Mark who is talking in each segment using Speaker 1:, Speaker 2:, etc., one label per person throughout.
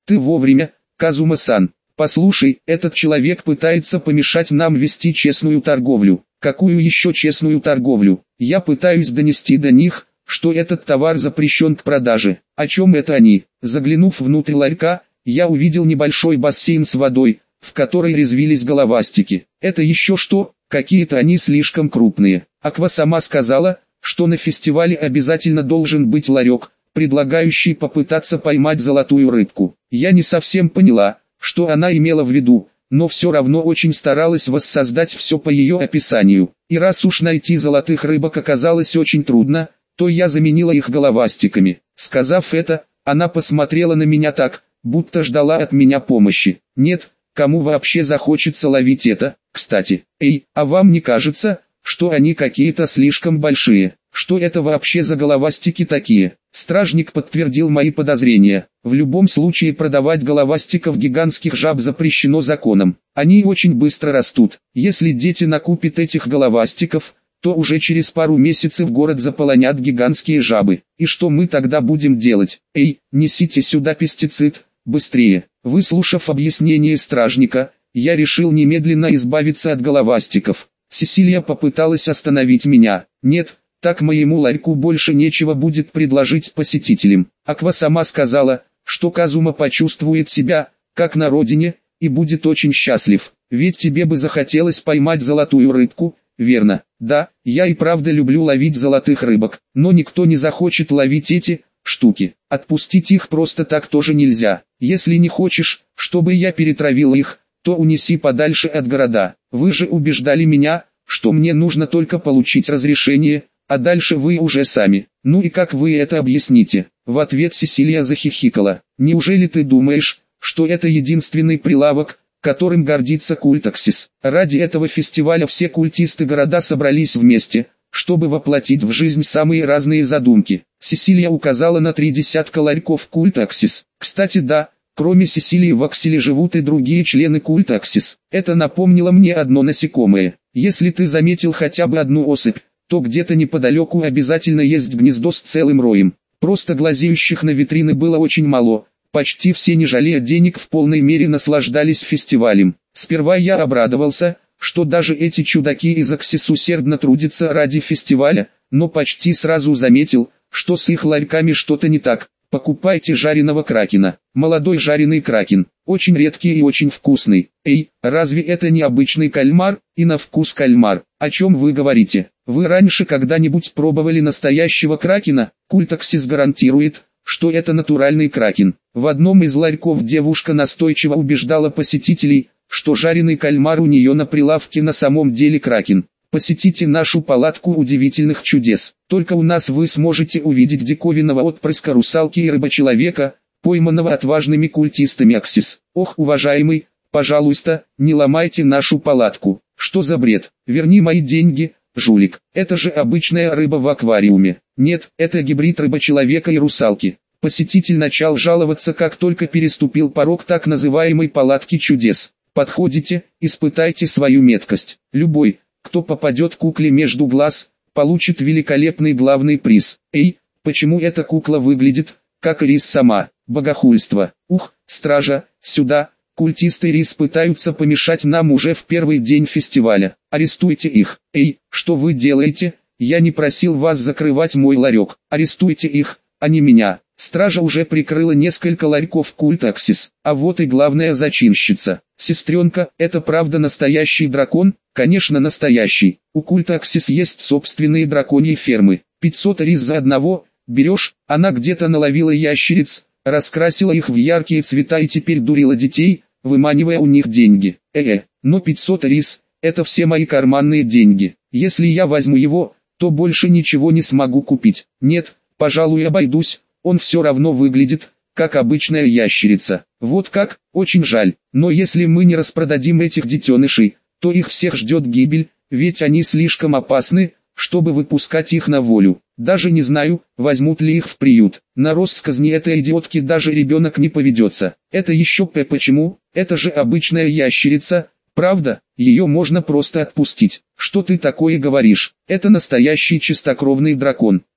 Speaker 1: Ты вовремя, Казума-сан. Послушай, этот человек пытается помешать нам вести честную торговлю. Какую еще честную торговлю? Я пытаюсь донести до них, что этот товар запрещен к продаже. О чем это они? Заглянув внутрь ларька, я увидел небольшой бассейн с водой, в которой резвились головастики. Это еще что? Какие-то они слишком крупные. Аква сама сказала, что на фестивале обязательно должен быть ларек, предлагающий попытаться поймать золотую рыбку. Я не совсем поняла, что она имела в виду, но все равно очень старалась воссоздать все по ее описанию. И раз уж найти золотых рыбок оказалось очень трудно, то я заменила их головастиками. Сказав это, она посмотрела на меня так, будто ждала от меня помощи. Нет, кому вообще захочется ловить это? Кстати, а вам не кажется, что они какие-то слишком большие? Что это вообще за головастики такие? Стражник подтвердил мои подозрения. В любом случае продавать головастиков гигантских жаб запрещено законом. Они очень быстро растут. Если дети накупят этих головастиков, то уже через пару месяцев город заполонят гигантские жабы. И что мы тогда будем делать? Несите сюда пестицид, быстрее. Выслушав объяснение стражника, я решил немедленно избавиться от головастиков. Сесилия попыталась остановить меня. Нет, так моему ларьку больше нечего будет предложить посетителям. Аква сама сказала, что Казума почувствует себя, как на родине, и будет очень счастлив. Ведь тебе бы захотелось поймать золотую рыбку, верно? Да, я и правда люблю ловить золотых рыбок, но никто не захочет ловить эти штуки. Отпустить их просто так тоже нельзя. Если не хочешь, чтобы я перетравил их, то унеси подальше от города. Вы же убеждали меня, что мне нужно только получить разрешение, а дальше вы уже сами. Ну и как вы это объясните? В ответ Сесилия захихикала. Неужели ты думаешь, что это единственный прилавок, которым гордится культ Аксис? Ради этого фестиваля все культисты города собрались вместе, чтобы воплотить в жизнь самые разные задумки. Сесилия указала на 3 десятка ларьков культа Аксис. Кстати, да, кроме Сесилии в Акселе живут и другие члены культа Аксис. Это напомнило мне одно насекомое. Если ты заметил хотя бы одну особь, то где-то неподалеку обязательно есть гнездо с целым роем. Просто глазеющих на витрины было очень мало. Почти все, не жалея денег, в полной мере наслаждались фестивалем. Сперва я обрадовался, что даже эти чудаки из Аксис усердно трудятся ради фестиваля, но почти сразу заметил, что с их ларьками что-то не так. Покупайте жареного кракена. Молодой жареный кракен, очень редкий и очень вкусный. Разве это не обычный кальмар, и на вкус кальмар? О чем вы говорите? Вы раньше когда-нибудь пробовали настоящего кракена? Культ Аксис гарантирует, что это натуральный кракен. В одном из ларьков девушка настойчиво убеждала посетителей, что жареный кальмар у нее на прилавке на самом деле кракен. Посетите нашу палатку удивительных чудес. Только у нас вы сможете увидеть диковинного отпрыска русалки и рыбочеловека, пойманного отважными культистами Аксис. Ох, уважаемый, пожалуйста, не ломайте нашу палатку. Что за бред? Верни мои деньги, жулик. Это же обычная рыба в аквариуме. Нет, это гибрид рыбочеловека и русалки. Посетитель начал жаловаться, как только переступил порог так называемой палатки чудес. Подходите, испытайте свою меткость. Любой, кто попадет кукле между глаз, получит великолепный главный приз. Почему эта кукла выглядит, как рис сама? Богохульство. Ух, стража, сюда. Культисты рис пытаются помешать нам уже в первый день фестиваля. Арестуйте их. Что вы делаете? Я не просил вас закрывать мой ларек. Арестуйте их, а не меня. Стража уже прикрыла несколько ларьков культа Аксис. А вот и главная зачинщица. Сестренка, это правда настоящий дракон? Конечно настоящий. У культа Аксис есть собственные драконьи фермы. 500 рис за одного. Берешь? Она где-то наловила ящериц, раскрасила их в яркие цвета и теперь дурила детей, выманивая у них деньги. Но 500 рис, это все мои карманные деньги. Если я возьму его, то больше ничего не смогу купить. Нет, пожалуй обойдусь, он все равно выглядит, как обычная ящерица. Вот как, очень жаль. Но если мы не распродадим этих детенышей, то их всех ждет гибель, ведь они слишком опасны, чтобы выпускать их на волю. Даже не знаю, возьмут ли их в приют. На россказни этой идиотки даже ребенок не поведется. Это еще почему? Это же обычная ящерица, правда? Ее можно просто отпустить. Что ты такое говоришь? Это настоящий чистокровный дракон.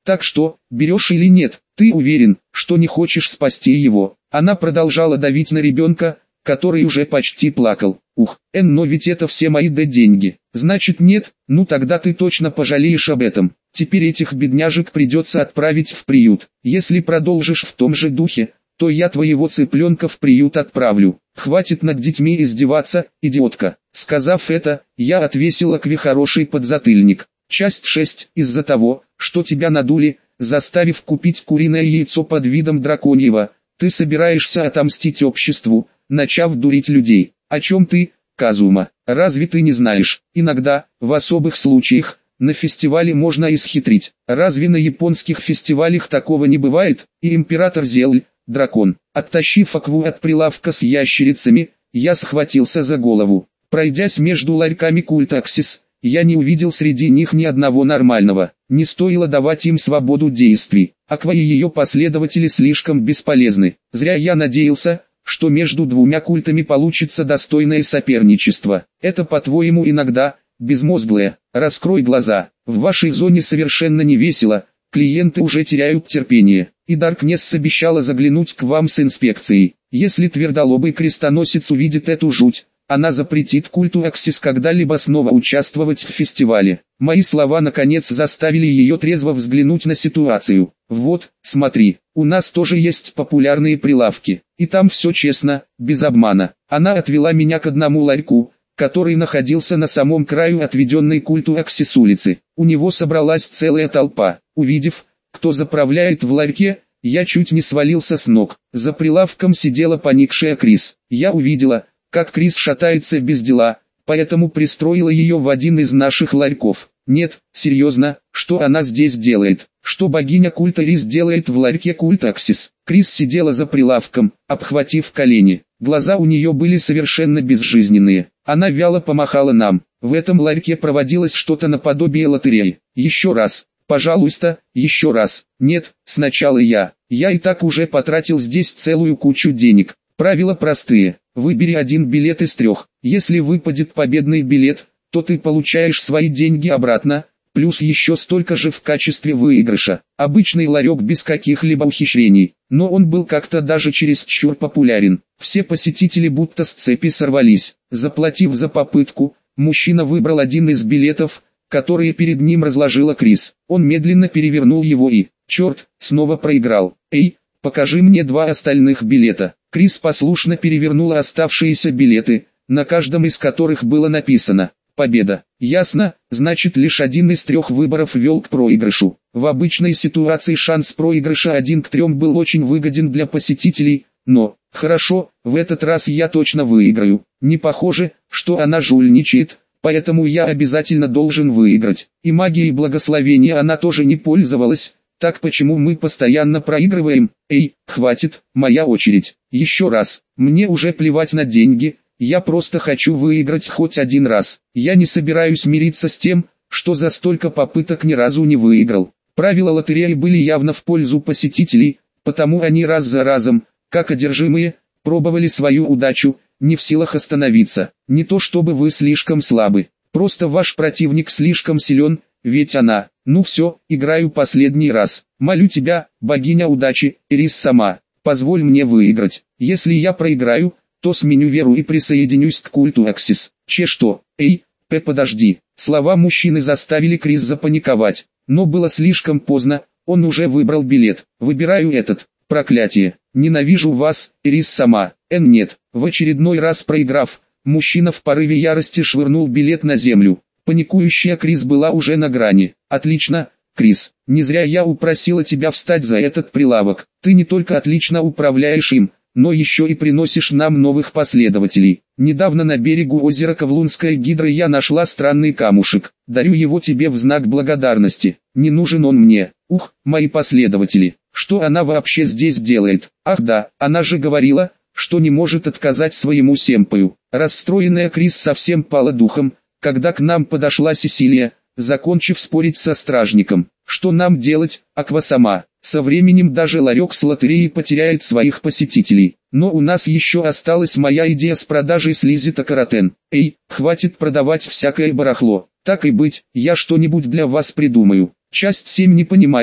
Speaker 1: Так что, берешь или нет, ты уверен, что не хочешь спасти его?» Она продолжала давить на ребенка, который уже почти плакал. «Ух, но ведь это все мои деньги». «Значит нет, ну тогда ты точно пожалеешь об этом. Теперь этих бедняжек придется отправить в приют. Если продолжишь в том же духе, то я твоего цыпленка в приют отправлю. Хватит над детьми издеваться, идиотка». Сказав это, я отвесила Кви хороший подзатыльник. Часть 6. Из-за того, что тебя надули, заставив купить куриное яйцо под видом драконьего, ты собираешься отомстить обществу, начав дурить людей. О чем ты, Казума? Разве ты не знаешь? Иногда, в особых случаях, на фестивале можно исхитрить. Разве на японских фестивалях такого не бывает? И император Зель, дракон, оттащив Акву от прилавка с ящерицами, я схватился за голову. Пройдясь между ларьками культа Аксис, я не увидел среди них ни одного нормального. Не стоило давать им свободу действий. Аква и ее последователи слишком бесполезны. Зря я надеялся, что между двумя культами получится достойное соперничество. Это, по-твоему, иногда безмозглое? Раскрой глаза. В вашей зоне совершенно не весело. Клиенты уже теряют терпение. И Даркнесс обещала заглянуть к вам с инспекцией. Если твердолобый крестоносец увидит эту жуть, она запретит культу Аксис когда-либо снова участвовать в фестивале. Мои слова наконец заставили ее трезво взглянуть на ситуацию. Вот, смотри, у нас тоже есть популярные прилавки. И там все честно, без обмана. Она отвела меня к одному ларьку, который находился на самом краю отведенной культу Аксис улицы. У него собралась целая толпа. Увидев, кто заправляет в ларьке, я чуть не свалился с ног. За прилавком сидела поникшая Крис. Я увидела, как Крис шатается без дела, поэтому пристроила ее в один из наших ларьков. Нет, серьезно, что она здесь делает? Что богиня культа Рис делает в ларьке культа Аксис? Крис сидела за прилавком, обхватив колени. Глаза у нее были совершенно безжизненные. Она вяло помахала нам. В этом ларьке проводилось что-то наподобие лотереи. Еще раз. Пожалуйста, еще раз. Нет, сначала я. Я и так уже потратил здесь целую кучу денег. Правила простые. Выбери один билет из 3. Если выпадет победный билет, то ты получаешь свои деньги обратно, плюс еще столько же в качестве выигрыша. Обычный ларек без каких-либо ухищрений, но он был как-то даже чересчур популярен. Все посетители будто с цепи сорвались. Заплатив за попытку, мужчина выбрал один из билетов, которые перед ним разложила Крис. Он медленно перевернул его и, черт, снова проиграл. «Эй, покажи мне 2 остальных билета». Крис послушно перевернула оставшиеся билеты, на каждом из которых было написано «Победа». Ясно, значит лишь один из 3 выборов вел к проигрышу. В обычной ситуации шанс проигрыша 1 к 3 был очень выгоден для посетителей, но, хорошо, в этот раз я точно выиграю. Не похоже, что она жульничает, поэтому я обязательно должен выиграть. И магией благословения она тоже не пользовалась. Так почему мы постоянно проигрываем? Эй, хватит, моя очередь. Еще раз, мне уже плевать на деньги, я просто хочу выиграть хоть один раз. Я не собираюсь мириться с тем, что за столько попыток ни разу не выиграл. Правила лотереи были явно в пользу посетителей, потому они раз за разом, как одержимые, пробовали свою удачу, не в силах остановиться. Не то чтобы вы слишком слабы, просто ваш противник слишком силен, ведь она... Ну все, играю последний раз. Молю тебя, богиня удачи, Рис сама, позволь мне выиграть. Если я проиграю, то сменю веру и присоединюсь к культу Аксис. Что? Эй, подожди. Слова мужчины заставили Крис запаниковать. Но было слишком поздно, он уже выбрал билет. Выбираю этот. Проклятие. Ненавижу вас, Рис сама. Нет. В очередной раз проиграв, мужчина в порыве ярости швырнул билет на землю. Паникующая Крис была уже на грани. Отлично, Крис, не зря я упросила тебя встать за этот прилавок. Ты не только отлично управляешь им, но еще и приносишь нам новых последователей. Недавно на берегу озера Ковлунская гидра я нашла странный камушек. Дарю его тебе в знак благодарности. Не нужен он мне. Ух, мои последователи. Что она вообще здесь делает? Ах да, она же говорила, что не может отказать своему сэмпаю. Расстроенная Крис совсем пала духом, когда к нам подошла Сесилия, закончив спорить со стражником. Что нам делать, Аква сама? Со временем даже ларек с лотереей потеряет своих посетителей. Но у нас еще осталась моя идея с продажей слизи Токаротен. Эй, хватит продавать всякое барахло. Так и быть, я что-нибудь для вас придумаю. Часть 7. Не понимаю,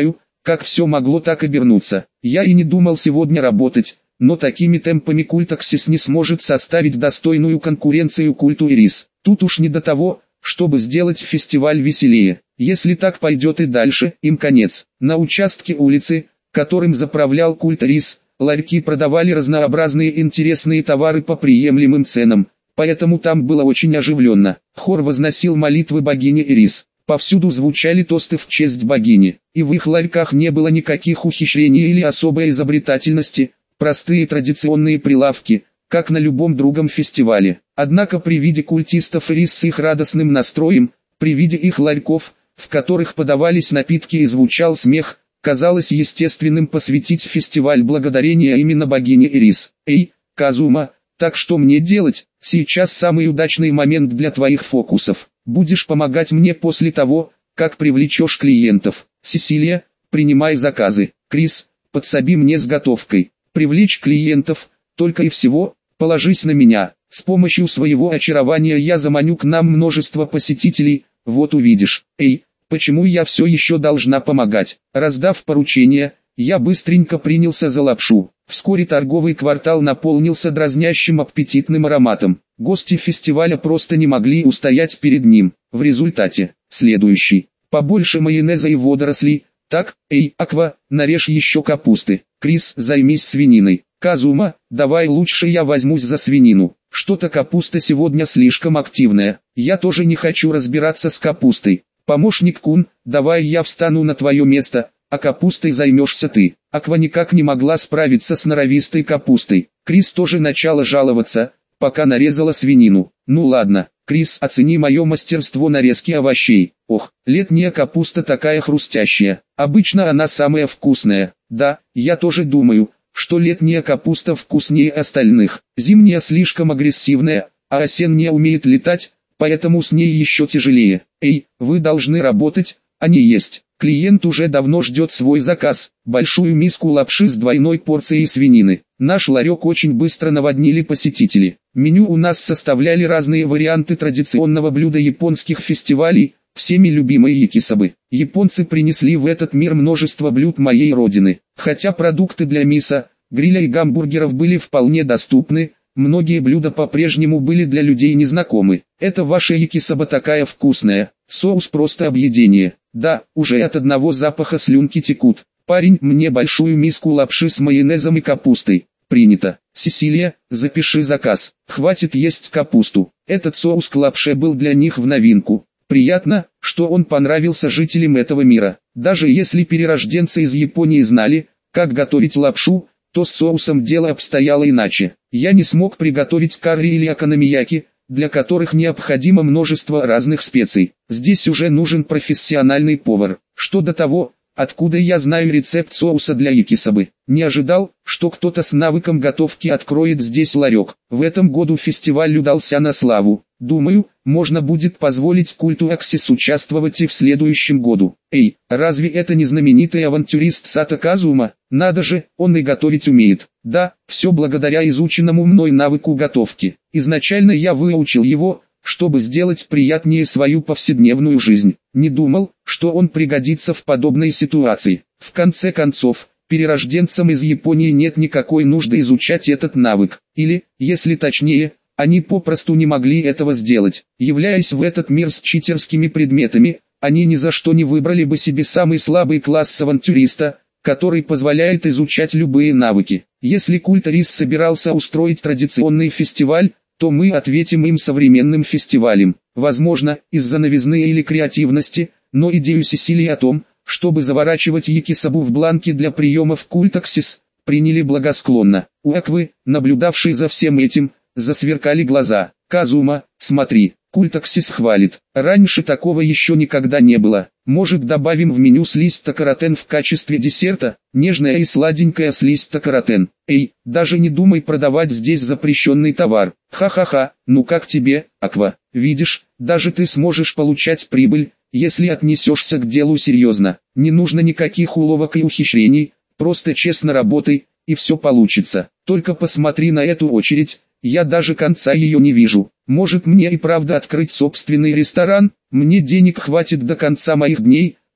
Speaker 1: как все могло так обернуться. Я и не думал сегодня работать, но такими темпами культ Аксис не сможет составить достойную конкуренцию культу Ирис. Тут уж не до того, чтобы сделать фестиваль веселее. Если так пойдет и дальше, им конец. На участке улицы, которым заправлял культ Ирис, ларьки продавали разнообразные интересные товары по приемлемым ценам, поэтому там было очень оживленно. Хор возносил молитвы богине Ирис. Повсюду звучали тосты в честь богини, и в их ларьках не было никаких ухищрений или особой изобретательности, простые традиционные прилавки, как на любом другом фестивале. Однако при виде культистов Ирис с их радостным настроем, при виде их ларьков, в которых подавались напитки и звучал смех, казалось естественным посвятить фестиваль благодарения именно богине Ирис. «Эй, Казума, так что мне делать? Сейчас самый удачный момент для твоих фокусов. Будешь помогать мне после того, как привлечешь клиентов. Сесилия, принимай заказы. Крис, подсоби мне с готовкой. Привлечь клиентов, только и всего, положись на меня. С помощью своего очарования я заманю к нам множество посетителей, вот увидишь. Эй, почему я все еще должна помогать?» Раздав поручение, я быстренько принялся за лапшу. Вскоре торговый квартал наполнился дразнящим аппетитным ароматом. Гости фестиваля просто не могли устоять перед ним. В результате, следующий. Побольше майонеза и водорослей. Так, эй, Аква, нарежь еще капусты. Крис, займись свининой. Казума, давай лучше я возьмусь за свинину. Что-то капуста сегодня слишком активная. Я тоже не хочу разбираться с капустой. Помощник Кун, давай я встану на твое место, а капустой займешься ты. Аква никак не могла справиться с норовистой капустой. Крис тоже начала жаловаться, пока нарезала свинину. Ну ладно, Крис, оцени мое мастерство нарезки овощей. Ох, летняя капуста такая хрустящая. Обычно она самая вкусная. Да, я тоже думаю, что летняя капуста вкуснее остальных. Зимняя слишком агрессивная, а осенняя умеет летать, поэтому с ней еще тяжелее. Эй, вы должны работать, а не есть. Клиент уже давно ждет свой заказ, большую миску лапши с двойной порцией свинины. Наш ларек очень быстро наводнили посетители. Меню у нас составляли разные варианты традиционного блюда японских фестивалей, всеми любимые якисабы. Японцы принесли в этот мир множество блюд моей родины. Хотя продукты для мисо, гриля и гамбургеров были вполне доступны, многие блюда по-прежнему были для людей незнакомы. Это ваша якисаба такая вкусная, соус просто объедение. Да, уже от одного запаха слюнки текут. Парень, мне большую миску лапши с майонезом и капустой. Принято. Сесилия, запиши заказ. Хватит есть капусту. Этот соус к лапше был для них в новинку. Приятно, что он понравился жителям этого мира. Даже если перерожденцы из Японии знали, как готовить лапшу, то с соусом дело обстояло иначе. Я не смог приготовить карри или окономияки, для которых необходимо множество разных специй. Здесь уже нужен профессиональный повар. Что до того, откуда я знаю рецепт соуса для якисабы. Не ожидал, что кто-то с навыком готовки откроет здесь ларек. В этом году фестиваль удался на славу. Думаю, можно будет позволить культу Аксис участвовать и в следующем году. Эй, разве это не знаменитый авантюрист Сато Казума? Надо же, он и готовить умеет. Да, все благодаря изученному мной навыку готовки. Изначально я выучил его, чтобы сделать приятнее свою повседневную жизнь. Не думал, что он пригодится в подобной ситуации. В конце концов, перерожденцам из Японии нет никакой нужды изучать этот навык. Или, если точнее, они попросту не могли этого сделать. Являясь в этот мир с читерскими предметами, они ни за что не выбрали бы себе самый слабый класс авантюриста, который позволяет изучать любые навыки. Если культ Ирис собирался устроить традиционный фестиваль, то мы ответим им современным фестивалем. Возможно, из-за новизны или креативности, но идею Сесилии о том, чтобы заворачивать якисабу в бланки для приемов культ Аксис, приняли благосклонно. У Аквы, наблюдавшей за всем этим, засверкали глаза. «Казума, смотри, культ Аксис хвалит. Раньше такого еще никогда не было. Может, добавим в меню слизь токаротен в качестве десерта? Нежная и сладенькая слизь токаротен. Эй, даже не думай продавать здесь запрещенный товар. Ха-ха-ха, ну как тебе, Аква? Видишь, даже ты сможешь получать прибыль, если отнесешься к делу серьезно. Не нужно никаких уловок и ухищрений, просто честно работай, и все получится. Только посмотри на эту очередь, я даже конца ее не вижу. Может мне и правда открыть собственный ресторан? Мне денег хватит до конца моих дней,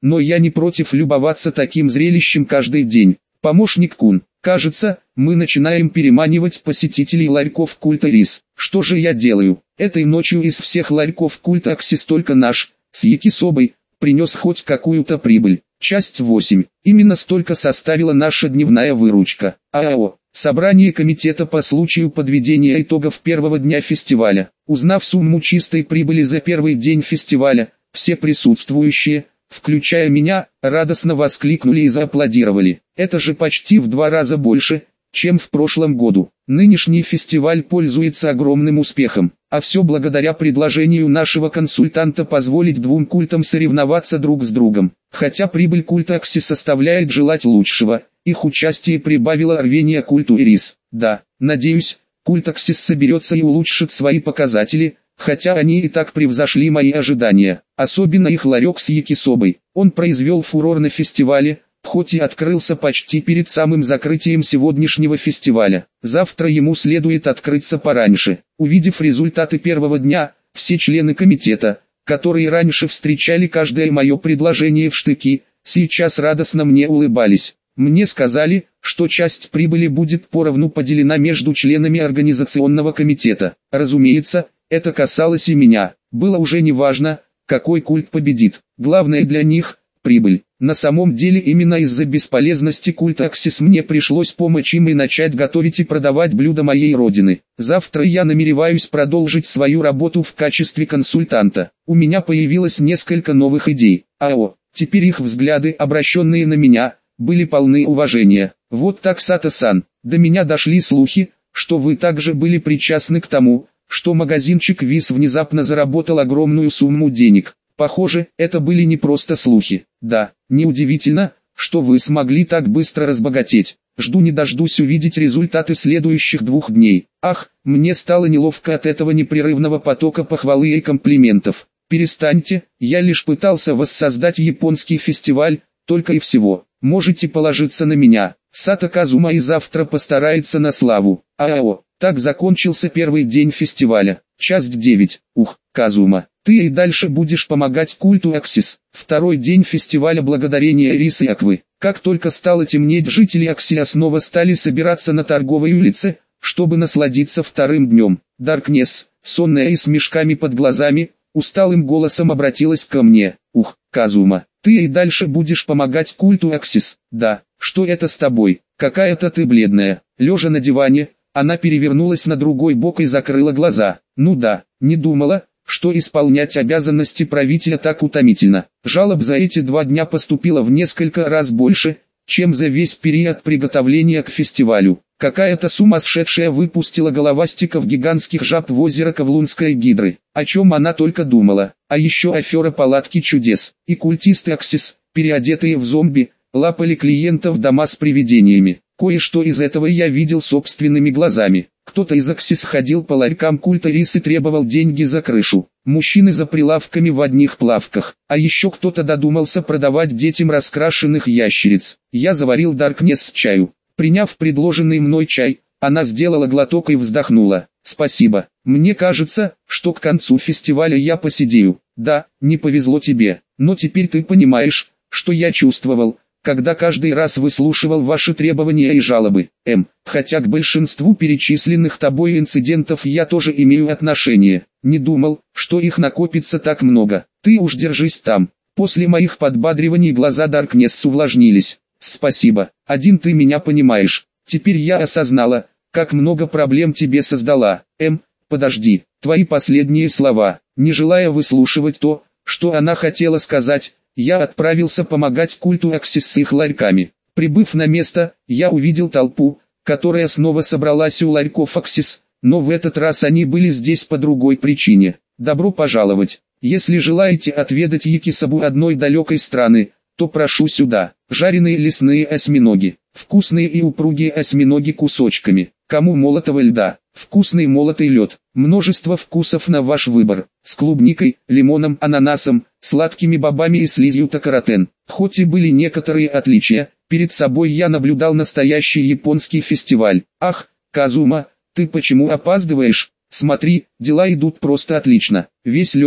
Speaker 1: но я не против любоваться таким зрелищем каждый день. Помощник Кун, кажется, мы начинаем переманивать посетителей ларьков культа Рис. Что же я делаю? Этой ночью из всех ларьков культа Аксис только наш, с Якисобой, принес хоть какую-то прибыль. Часть 8. Именно столько составила наша дневная выручка. АО. Собрание комитета по случаю подведения итогов первого дня фестиваля. Узнав сумму чистой прибыли за первый день фестиваля, все присутствующие, включая меня, радостно воскликнули и зааплодировали. Это же почти в 2 раза больше, чем в прошлом году. Нынешний фестиваль пользуется огромным успехом, а все благодаря предложению нашего консультанта позволить 2 культам соревноваться друг с другом. Хотя прибыль культа Аксис составляет желать лучшего, их участие прибавило рвения культу Ирис. Да, надеюсь, культ Аксис соберется и улучшит свои показатели, хотя они и так превзошли мои ожидания. Особенно их ларек с Якисобой. Он произвел фурор на фестивале, хоть и открылся почти перед самым закрытием сегодняшнего фестиваля. Завтра ему следует открыться пораньше. Увидев результаты первого дня, все члены комитета, которые раньше встречали каждое мое предложение в штыки, сейчас радостно мне улыбались. Мне сказали, что часть прибыли будет поровну поделена между членами организационного комитета. Разумеется, это касалось и меня. Было уже не важно, какой культ победит. Главное для них – прибыль. На самом деле именно из-за бесполезности культа Аксис мне пришлось помочь им и начать готовить и продавать блюда моей родины. Завтра я намереваюсь продолжить свою работу в качестве консультанта. У меня появилось несколько новых идей. АО. Теперь их взгляды, обращенные на меня, были полны уважения. Вот так, Сато-сан, до меня дошли слухи, что вы также были причастны к тому, что магазинчик Вис внезапно заработал огромную сумму денег. Похоже, это были не просто слухи. Да, неудивительно, что вы смогли так быстро разбогатеть. Жду не дождусь увидеть результаты следующих 2 дней. Ах, мне стало неловко от этого непрерывного потока похвалы и комплиментов. Перестаньте, я лишь пытался воссоздать японский фестиваль, только и всего. Можете положиться на меня. Сато Казума и завтра постарается на славу. АО. Так закончился первый день фестиваля. Часть 9. Ух, Казума, ты и дальше будешь помогать культу Аксис. Второй день фестиваля благодарения Рис и Аквы. Как только стало темнеть, жители Аксия снова стали собираться на торговой улице, чтобы насладиться вторым днем. Даркнесс, сонная и с мешками под глазами, усталым голосом обратилась ко мне. Ух, Казума, ты и дальше будешь помогать культу Аксис. Да, что это с тобой? Какая-то ты бледная. Лежа на диване, она перевернулась на другой бок и закрыла глаза. Ну да, не думала, что исполнять обязанности правителя так утомительно. Жалоб за эти 2 дня поступило в несколько раз больше, чем за весь период приготовления к фестивалю. Какая-то сумасшедшая выпустила головастиков гигантских жаб в озеро Ковлунской Гидры. О чем она только думала. А еще афера палатки чудес. И культисты Аксис, переодетые в зомби, лапали клиентов дома с привидениями. Кое-что из этого я видел собственными глазами. Кто-то из Аксис ходил по ларькам культа Рис и требовал деньги за крышу. Мужчины за прилавками в одних плавках. А еще кто-то додумался продавать детям раскрашенных ящериц. Я заварил Даркнесс чаю. Приняв предложенный мной чай, она сделала глоток и вздохнула. Спасибо. Мне кажется, что к концу фестиваля я посидею. Да, не повезло тебе. Но теперь ты понимаешь, что я чувствовал, когда каждый раз выслушивал ваши требования и жалобы. Хотя к большинству перечисленных тобой инцидентов я тоже имею отношение. Не думал, что их накопится так много. Ты уж держись там. После моих подбадриваний глаза Даркнесс увлажнились. Спасибо. Один ты меня понимаешь. Теперь я осознала, как много проблем тебе создала. Подожди. Твои последние слова. Не желая выслушивать то, что она хотела сказать, я отправился помогать культу Аксис с их ларьками. Прибыв на место, я увидел толпу, которая снова собралась у ларьков Аксис, но в этот раз они были здесь по другой причине. Добро пожаловать. Если желаете отведать якисобу одной далекой страны, то прошу сюда. Жареные лесные осьминоги. Вкусные и упругие осьминоги кусочками. Кому молотого льда, вкусный молотый лед. Множество вкусов на ваш выбор. С клубникой, лимоном, ананасом, сладкими бобами и слизью токаротен. Хоть и были некоторые отличия, перед собой я наблюдал настоящий японский фестиваль. Ах, Казума, ты почему опаздываешь? Смотри, дела идут просто отлично. Весь лед,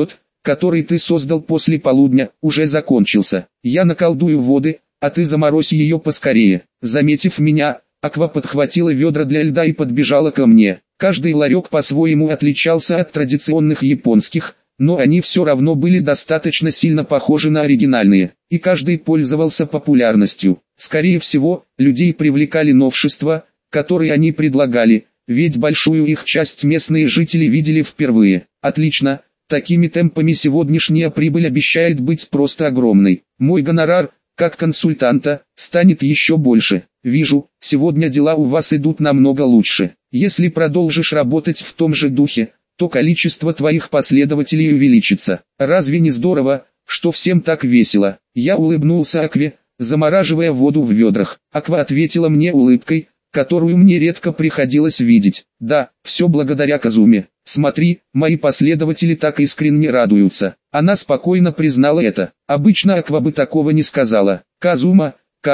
Speaker 1: который ты создал после полудня, уже закончился. Я наколдую воды, а ты заморозь ее поскорее. Заметив меня, Аква подхватила ведра для льда и подбежала ко мне. Каждый ларек по-своему отличался от традиционных японских, но они все равно были достаточно сильно похожи на оригинальные, и каждый пользовался популярностью. Скорее всего, людей привлекали новшества, которые они предлагали, ведь большую их часть местные жители видели впервые. Отлично, такими темпами сегодняшняя прибыль обещает быть просто огромной. Мой гонорар, как консультанта, станет еще больше. Вижу, сегодня дела у вас идут намного лучше. Если продолжишь работать в том же духе, то количество твоих последователей увеличится. Разве не здорово, что всем так весело? Я улыбнулся Акве, замораживая воду в ведрах. Аква ответила мне улыбкой, которую мне редко приходилось видеть. Да, все благодаря Казуме. Смотри, мои последователи так искренне радуются. Она спокойно признала это. Обычно Аква бы такого не сказала. Казума,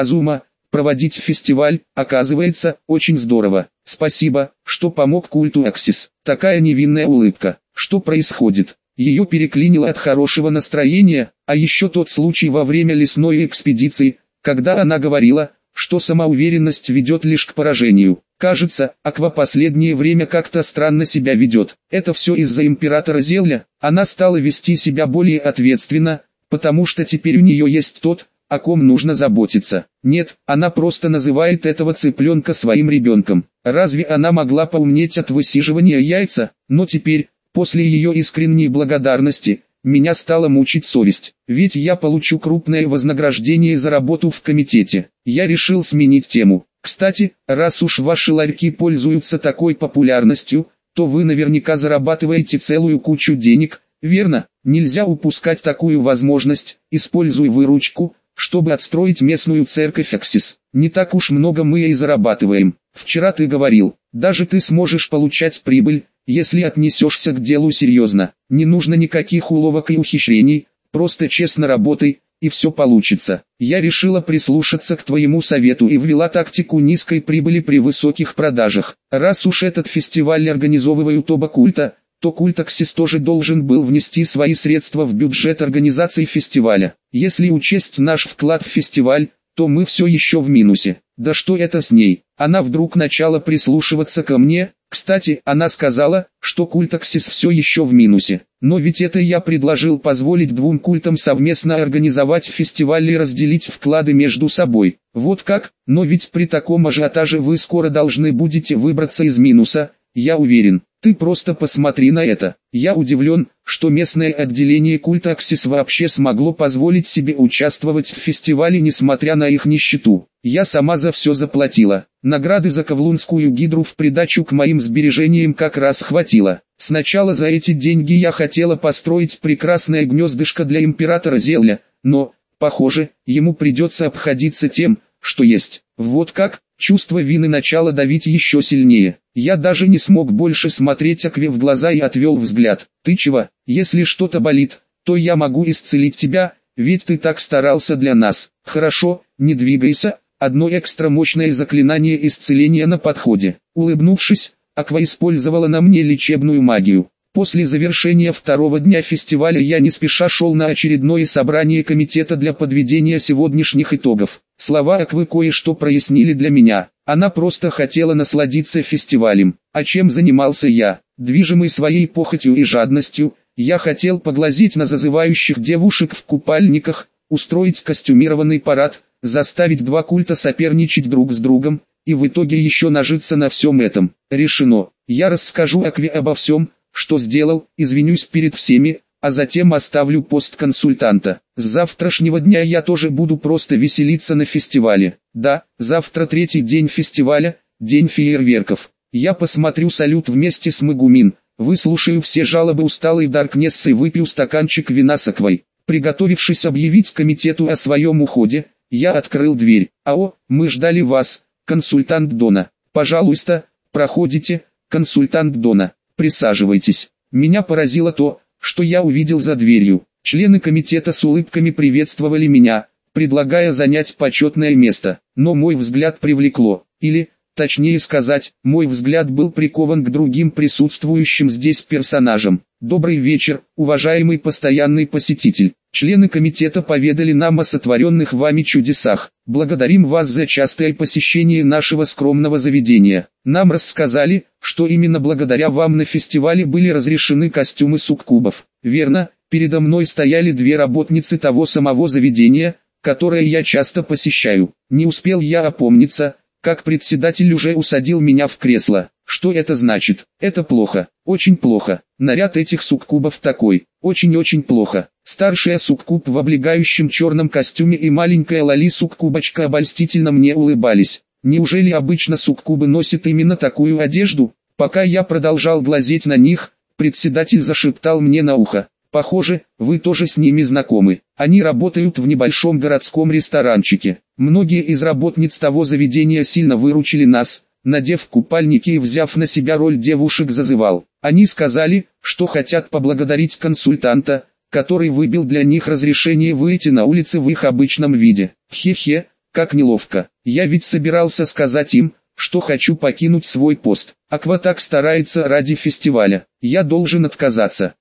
Speaker 1: проводить фестиваль, оказывается, очень здорово. Спасибо, что помог культу Аксис. Такая невинная улыбка. Что происходит? Ее переклинило от хорошего настроения, а еще тот случай во время лесной экспедиции, когда она говорила, что самоуверенность ведет лишь к поражению. Кажется, Аква последнее время как-то странно себя ведет. Это все из-за императора Зелля. Она стала вести себя более ответственно, потому что теперь у нее есть тот, о ком нужно заботиться. Нет, она просто называет этого цыпленка своим ребенком. Разве она могла поумнеть от высиживания яйца? Но теперь, после ее искренней благодарности, меня стала мучить совесть. Ведь я получу крупное вознаграждение за работу в комитете. Я решил сменить тему. Кстати, раз уж ваши ларьки пользуются такой популярностью, то вы наверняка зарабатываете целую кучу денег, верно? Нельзя упускать такую возможность. Используй выручку, чтобы отстроить местную церковь Аксис. Не так уж много мы и зарабатываем. Вчера ты говорил, даже ты сможешь получать прибыль, если отнесешься к делу серьезно. Не нужно никаких уловок и ухищрений, просто честно работай, и все получится. Я решила прислушаться к твоему совету и ввела тактику низкой прибыли при высоких продажах. Раз уж этот фестиваль организовывают оба культа, то культ Аксис тоже должен был внести свои средства в бюджет организации фестиваля. Если учесть наш вклад в фестиваль, то мы все еще в минусе. Да что это с ней? Она вдруг начала прислушиваться ко мне. Кстати, она сказала, что культ Аксис все еще в минусе. Но ведь это я предложил позволить двум культам совместно организовать фестиваль и разделить вклады между собой. Вот как? Но ведь при таком ажиотаже вы скоро должны будете выбраться из минуса, я уверен. Ты просто посмотри на это. Я удивлен, что местное отделение культа Аксис вообще смогло позволить себе участвовать в фестивале, несмотря на их нищету. Я сама за все заплатила. Награды за Ковлунскую гидру в придачу к моим сбережениям как раз хватило. Сначала за эти деньги я хотела построить прекрасное гнездышко для императора Зелля, но, похоже, ему придется обходиться тем, что есть. Вот как? Чувство вины начало давить еще сильнее. Я даже не смог больше смотреть Акве в глаза и отвел взгляд. Ты чего? Если что-то болит, то я могу исцелить тебя, ведь ты так старался для нас. Хорошо, не двигайся, одно экстра мощное заклинание исцеления на подходе. Улыбнувшись, Аква использовала на мне лечебную магию. После завершения второго дня фестиваля я не спеша шел на очередное собрание комитета для подведения сегодняшних итогов. Слова Аквы кое-что прояснили для меня. Она просто хотела насладиться фестивалем. А чем занимался я? Движимый своей похотью и жадностью, я хотел поглазеть на зазывающих девушек в купальниках, устроить костюмированный парад, заставить два культа соперничать друг с другом, и в итоге еще нажиться на всем этом. Решено. Я расскажу Акве обо всем, что сделал, извинюсь перед всеми, а затем оставлю пост консультанта. С завтрашнего дня я тоже буду просто веселиться на фестивале. Да, завтра третий день фестиваля, день фейерверков. Я посмотрю салют вместе с Магумин, выслушаю все жалобы усталой Даркнесс и выпью стаканчик вина с Аквой. Приготовившись объявить комитету о своем уходе, я открыл дверь. «Ао, мы ждали вас, консультант Дона. Пожалуйста, проходите, консультант Дона. Присаживайтесь». Меня поразило то, что я увидел за дверью. Члены комитета с улыбками приветствовали меня, предлагая занять почетное место. Но мой взгляд привлекло, или, точнее сказать, мой взгляд был прикован к другим присутствующим здесь персонажам. Добрый вечер, уважаемый постоянный посетитель. Члены комитета поведали нам о сотворенных вами чудесах. Благодарим вас за частое посещение нашего скромного заведения. Нам рассказали, что именно благодаря вам на фестивале были разрешены костюмы суккубов. Верно, передо мной стояли две работницы того самого заведения, которое я часто посещаю. Не успел я опомниться, как председатель уже усадил меня в кресло. Что это значит? Это плохо, очень плохо. Наряд этих суккубов такой, очень-очень плохо. Старшая суккуб в облегающем черном костюме и маленькая лали-суккубочка обольстительно мне улыбались. Неужели обычно суккубы носят именно такую одежду? Пока я продолжал глазеть на них, председатель зашептал мне на ухо: «Похоже, вы тоже с ними знакомы. Они работают в небольшом городском ресторанчике. Многие из работниц того заведения сильно выручили нас». Надев купальники и взяв на себя роль девушек, зазывал. Они сказали, что хотят поблагодарить консультанта, который выбил для них разрешение выйти на улицы в их обычном виде. Хе-хе, как неловко. Я ведь собирался сказать им, что хочу покинуть свой пост. Аква так старается ради фестиваля. Я должен отказаться.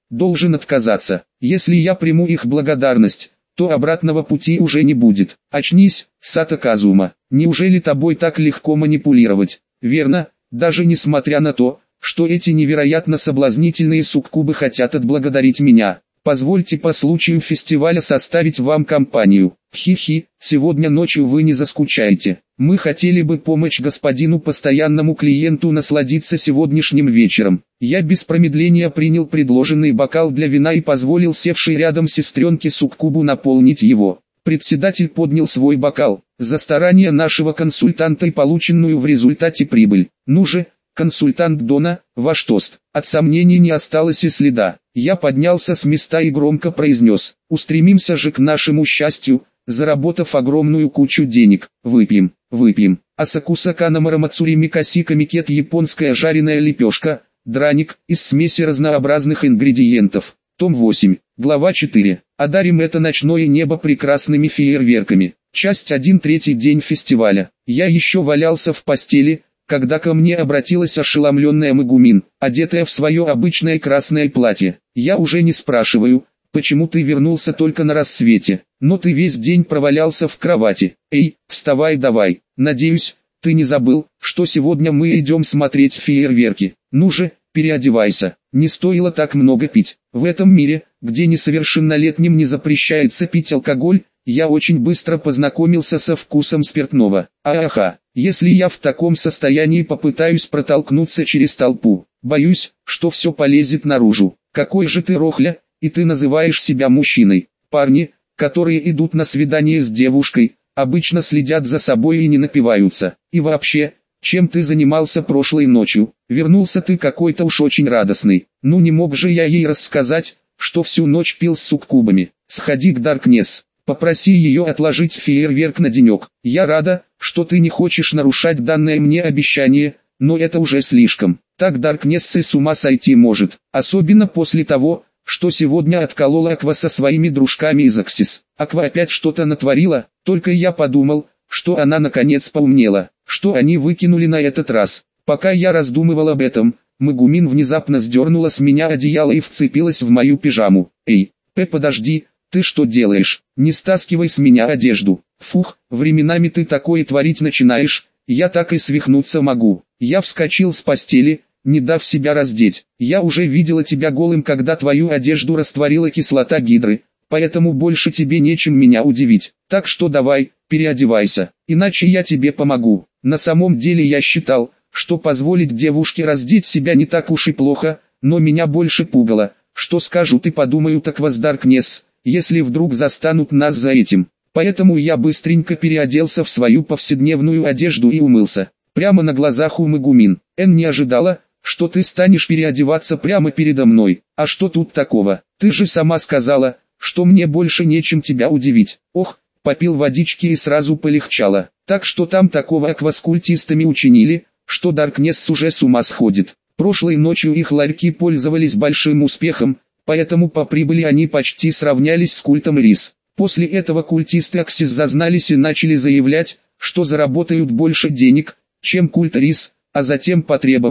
Speaker 1: Если я приму их благодарность, то обратного пути уже не будет. Очнись, Сато Казума. Неужели тобой так легко манипулировать? Верно, даже несмотря на то, что эти невероятно соблазнительные суккубы хотят отблагодарить меня. Позвольте по случаю фестиваля составить вам компанию. Хи-хи, сегодня ночью вы не заскучаете. Мы хотели бы помочь господину постоянному клиенту насладиться сегодняшним вечером. Я без промедления принял предложенный бокал для вина и позволил севшей рядом сестренке суккубу наполнить его. Председатель поднял свой бокал за старания нашего консультанта и полученную в результате прибыль. Ну же, консультант Дона, ваш тост. От сомнений не осталось и следа. Я поднялся с места и громко произнес: устремимся же к нашему счастью, заработав огромную кучу денег. Выпьем, выпьем. Асакуса Канамара Мацури Микаси Камикет, японская жареная лепешка, драник, из смеси разнообразных ингредиентов. Том 8, глава 4. Одарим это ночное небо прекрасными фейерверками. Часть 1, третий день фестиваля. Я еще валялся в постели, когда ко мне обратилась ошеломленная Мегумин, одетая в свое обычное красное платье. Я уже не спрашиваю, почему ты вернулся только на рассвете, но ты весь день провалялся в кровати. Эй, вставай давай. Надеюсь, ты не забыл, что сегодня мы идем смотреть фейерверки. Ну же, переодевайся. Не стоило так много пить. В этом мире, где несовершеннолетним не запрещается пить алкоголь, я очень быстро познакомился со вкусом спиртного. Аха, если я в таком состоянии попытаюсь протолкнуться через толпу, боюсь, что все полезет наружу. Какой же ты рохля, и ты называешь себя мужчиной. Парни, которые идут на свидание с девушкой, обычно следят за собой и не напиваются. И вообще, чем ты занимался прошлой ночью? Вернулся ты какой-то уж очень радостный. Ну не мог же я ей рассказать, что всю ночь пил с суккубами. Сходи к Даркнесс, попроси ее отложить фейерверк на денек. Я рада, что ты не хочешь нарушать данное мне обещание, но это уже слишком. Так Даркнесс и с ума сойти может, особенно после того, что сегодня отколола Аква со своими дружками из Аксис. Аква опять что-то натворила, только я подумал, что она наконец поумнела. Что они выкинули на этот раз? Пока я раздумывал об этом, Мегумин внезапно сдернула с меня одеяло и вцепилась в мою пижаму. Эй, подожди, ты что делаешь? Не стаскивай с меня одежду. Фух, временами ты такое творить начинаешь, я так и свихнуться могу. Я вскочил с постели, не дав себя раздеть. Я уже видела тебя голым, когда твою одежду растворила кислота гидры, поэтому больше тебе нечем меня удивить. Так что давай, переодевайся, иначе я тебе помогу. На самом деле я считал, что позволить девушке раздеть себя не так уж и плохо, но меня больше пугало, что скажут и подумают Аква с Даркнесс, если вдруг застанут нас за этим. Поэтому я быстренько переоделся в свою повседневную одежду и умылся. Прямо на глазах у Мегумин. Эн не ожидала, что ты станешь переодеваться прямо передо мной. А что тут такого? Ты же сама сказала, что мне больше нечем тебя удивить. Ох, попил водички и сразу полегчало. Так что там такого Аква с культистами учинили, что Даркнесс уже с ума сходит. Прошлой ночью их ларьки пользовались большим успехом, поэтому по прибыли они почти сравнялись с культом Рис. После этого культисты Аксис зазнались и начали заявлять, что заработают больше денег, чем культ Рис, а затем потребовали,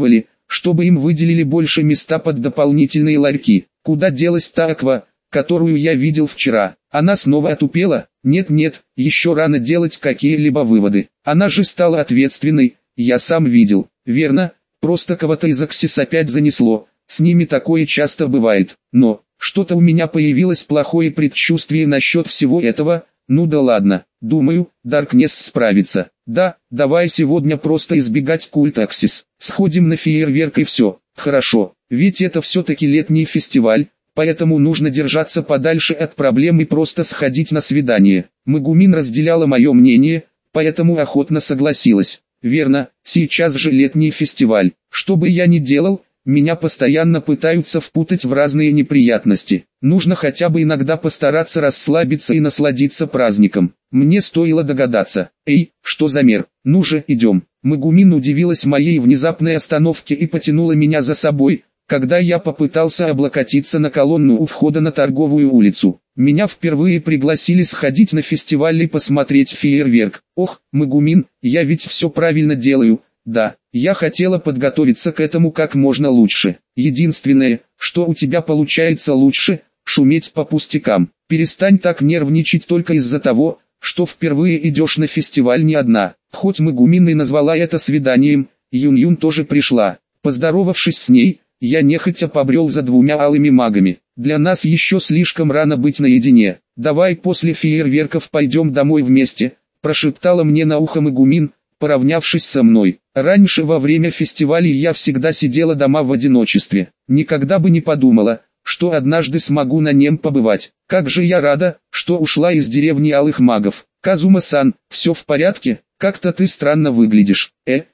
Speaker 1: чтобы им выделили больше места под дополнительные ларьки. Куда делась та аква, которую я видел вчера? Она снова отупела? Нет, еще рано делать какие-либо выводы. Она же стала ответственной, я сам видел. Верно, просто кого-то из Аксис опять занесло, с ними такое часто бывает. Но, что-то у меня появилось плохое предчувствие насчет всего этого. Ну да ладно, думаю, Даркнесс справится. Да, давай сегодня просто избегать культа Аксис. Сходим на фейерверк и все. Хорошо, ведь это все-таки летний фестиваль, поэтому нужно держаться подальше от проблем и просто сходить на свидание. Мегумин разделяла мое мнение, поэтому охотно согласилась. Верно, сейчас же летний фестиваль. Что бы я ни делал, меня постоянно пытаются впутать в разные неприятности. Нужно хотя бы иногда постараться расслабиться и насладиться праздником. Мне стоило догадаться. Эй, что за мер? Ну же, идем. Мегумин удивилась моей внезапной остановке и потянула меня за собой, когда я попытался облокотиться на колонну у входа на торговую улицу. Меня впервые пригласили сходить на фестиваль и посмотреть фейерверк. Ох, Мегумин, я ведь все правильно делаю. Да, я хотела подготовиться к этому как можно лучше. Единственное, что у тебя получается лучше, шуметь по пустякам. Перестань так нервничать только из-за того, что впервые идешь на фестиваль не одна. Хоть Мегумин и назвала это свиданием, Юн-Юн тоже пришла. Поздоровавшись с ней, я нехотя побрел за двумя алыми магами. Для нас еще слишком рано быть наедине. Давай после фейерверков пойдем домой вместе, прошептала мне на ухо Мегумин, поравнявшись со мной. Раньше во время фестивалей я всегда сидела дома в одиночестве. Никогда бы не подумала, что однажды смогу на нем побывать. Как же я рада, что ушла из деревни алых магов. Казума-сан, все в порядке? Как-то ты странно выглядишь.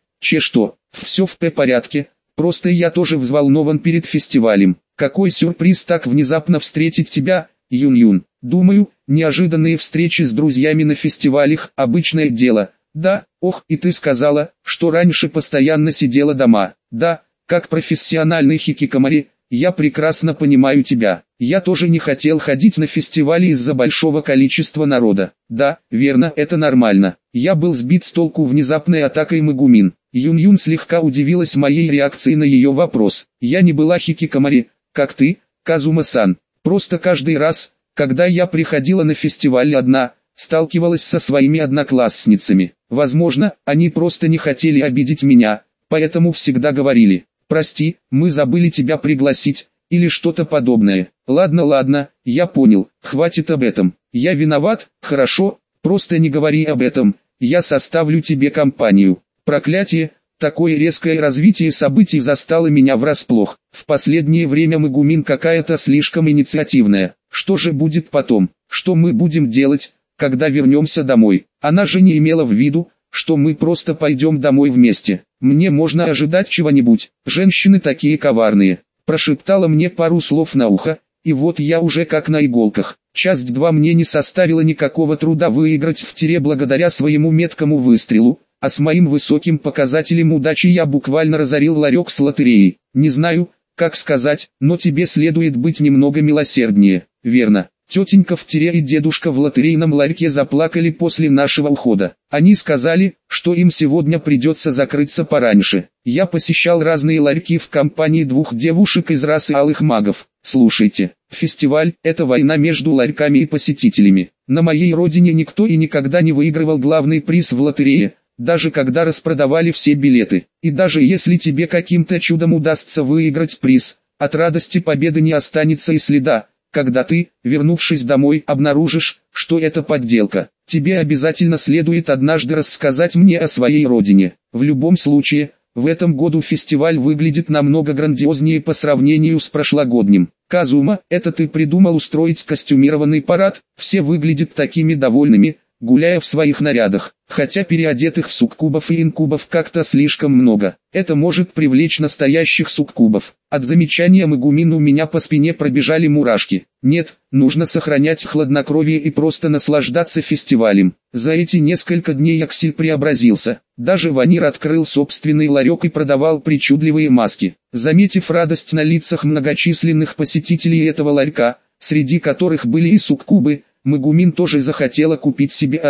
Speaker 1: Что? Все в порядке. Просто я тоже взволнован перед фестивалем. Какой сюрприз так внезапно встретить тебя, Юн-Юн. Думаю, неожиданные встречи с друзьями на фестивалях – обычное дело. Да, ох, и ты сказала, что раньше постоянно сидела дома. Да, как профессиональный хикикомори, я прекрасно понимаю тебя. Я тоже не хотел ходить на фестивали из-за большого количества народа. Да, верно, это нормально. Я был сбит с толку внезапной атакой Мегумин. Юн-Юн слегка удивилась моей реакции на ее вопрос. Я не была хикикомори, как ты, Казума-сан. Просто каждый раз, когда я приходила на фестиваль одна, сталкивалась со своими одноклассницами. Возможно, они просто не хотели обидеть меня, поэтому всегда говорили: «Прости, мы забыли тебя пригласить», или что-то подобное. Ладно, я понял, хватит об этом. Я виноват, хорошо, просто не говори об этом, я составлю тебе компанию. Проклятие, такое резкое развитие событий застало меня врасплох. В последнее время Мегумин какая-то слишком инициативная. Что же будет потом? Что мы будем делать, когда вернемся домой? Она же не имела в виду, что мы просто пойдем домой вместе. Мне можно ожидать чего-нибудь. Женщины такие коварные. Прошептала мне пару слов на ухо, и вот я уже как на иголках. Часть 2 мне не составило никакого труда выиграть в тире благодаря своему меткому выстрелу, а с моим высоким показателем удачи я буквально разорил ларек с лотереей. Не знаю, как сказать, но тебе следует быть немного милосерднее. Верно. Тетенька в тире и дедушка в лотерейном ларьке заплакали после нашего ухода. Они сказали, что им сегодня придется закрыться пораньше. Я посещал разные ларьки в компании 2 девушек из расы алых магов. Слушайте, фестиваль – это война между ларьками и посетителями. На моей родине никто и никогда не выигрывал главный приз в лотерее, даже когда распродавали все билеты. И даже если тебе каким-то чудом удастся выиграть приз, от радости победы не останется и следа. Когда ты, вернувшись домой, обнаружишь, что это подделка, тебе обязательно следует однажды рассказать мне о своей родине. В любом случае, в этом году фестиваль выглядит намного грандиознее по сравнению с прошлогодним. Казума, это ты придумал устроить костюмированный парад? Все выглядят такими довольными, гуляя в своих нарядах, хотя переодетых в суккубов и инкубов как-то слишком много. Это может привлечь настоящих суккубов. От замечания Мегумин у меня по спине пробежали мурашки. Нет, нужно сохранять хладнокровие и просто наслаждаться фестивалем. За эти несколько дней Аксель преобразился. Даже Ванир открыл собственный ларек и продавал причудливые маски. Заметив радость на лицах многочисленных посетителей этого ларька, среди которых были и суккубы, Мегумин тоже захотела купить себе одну.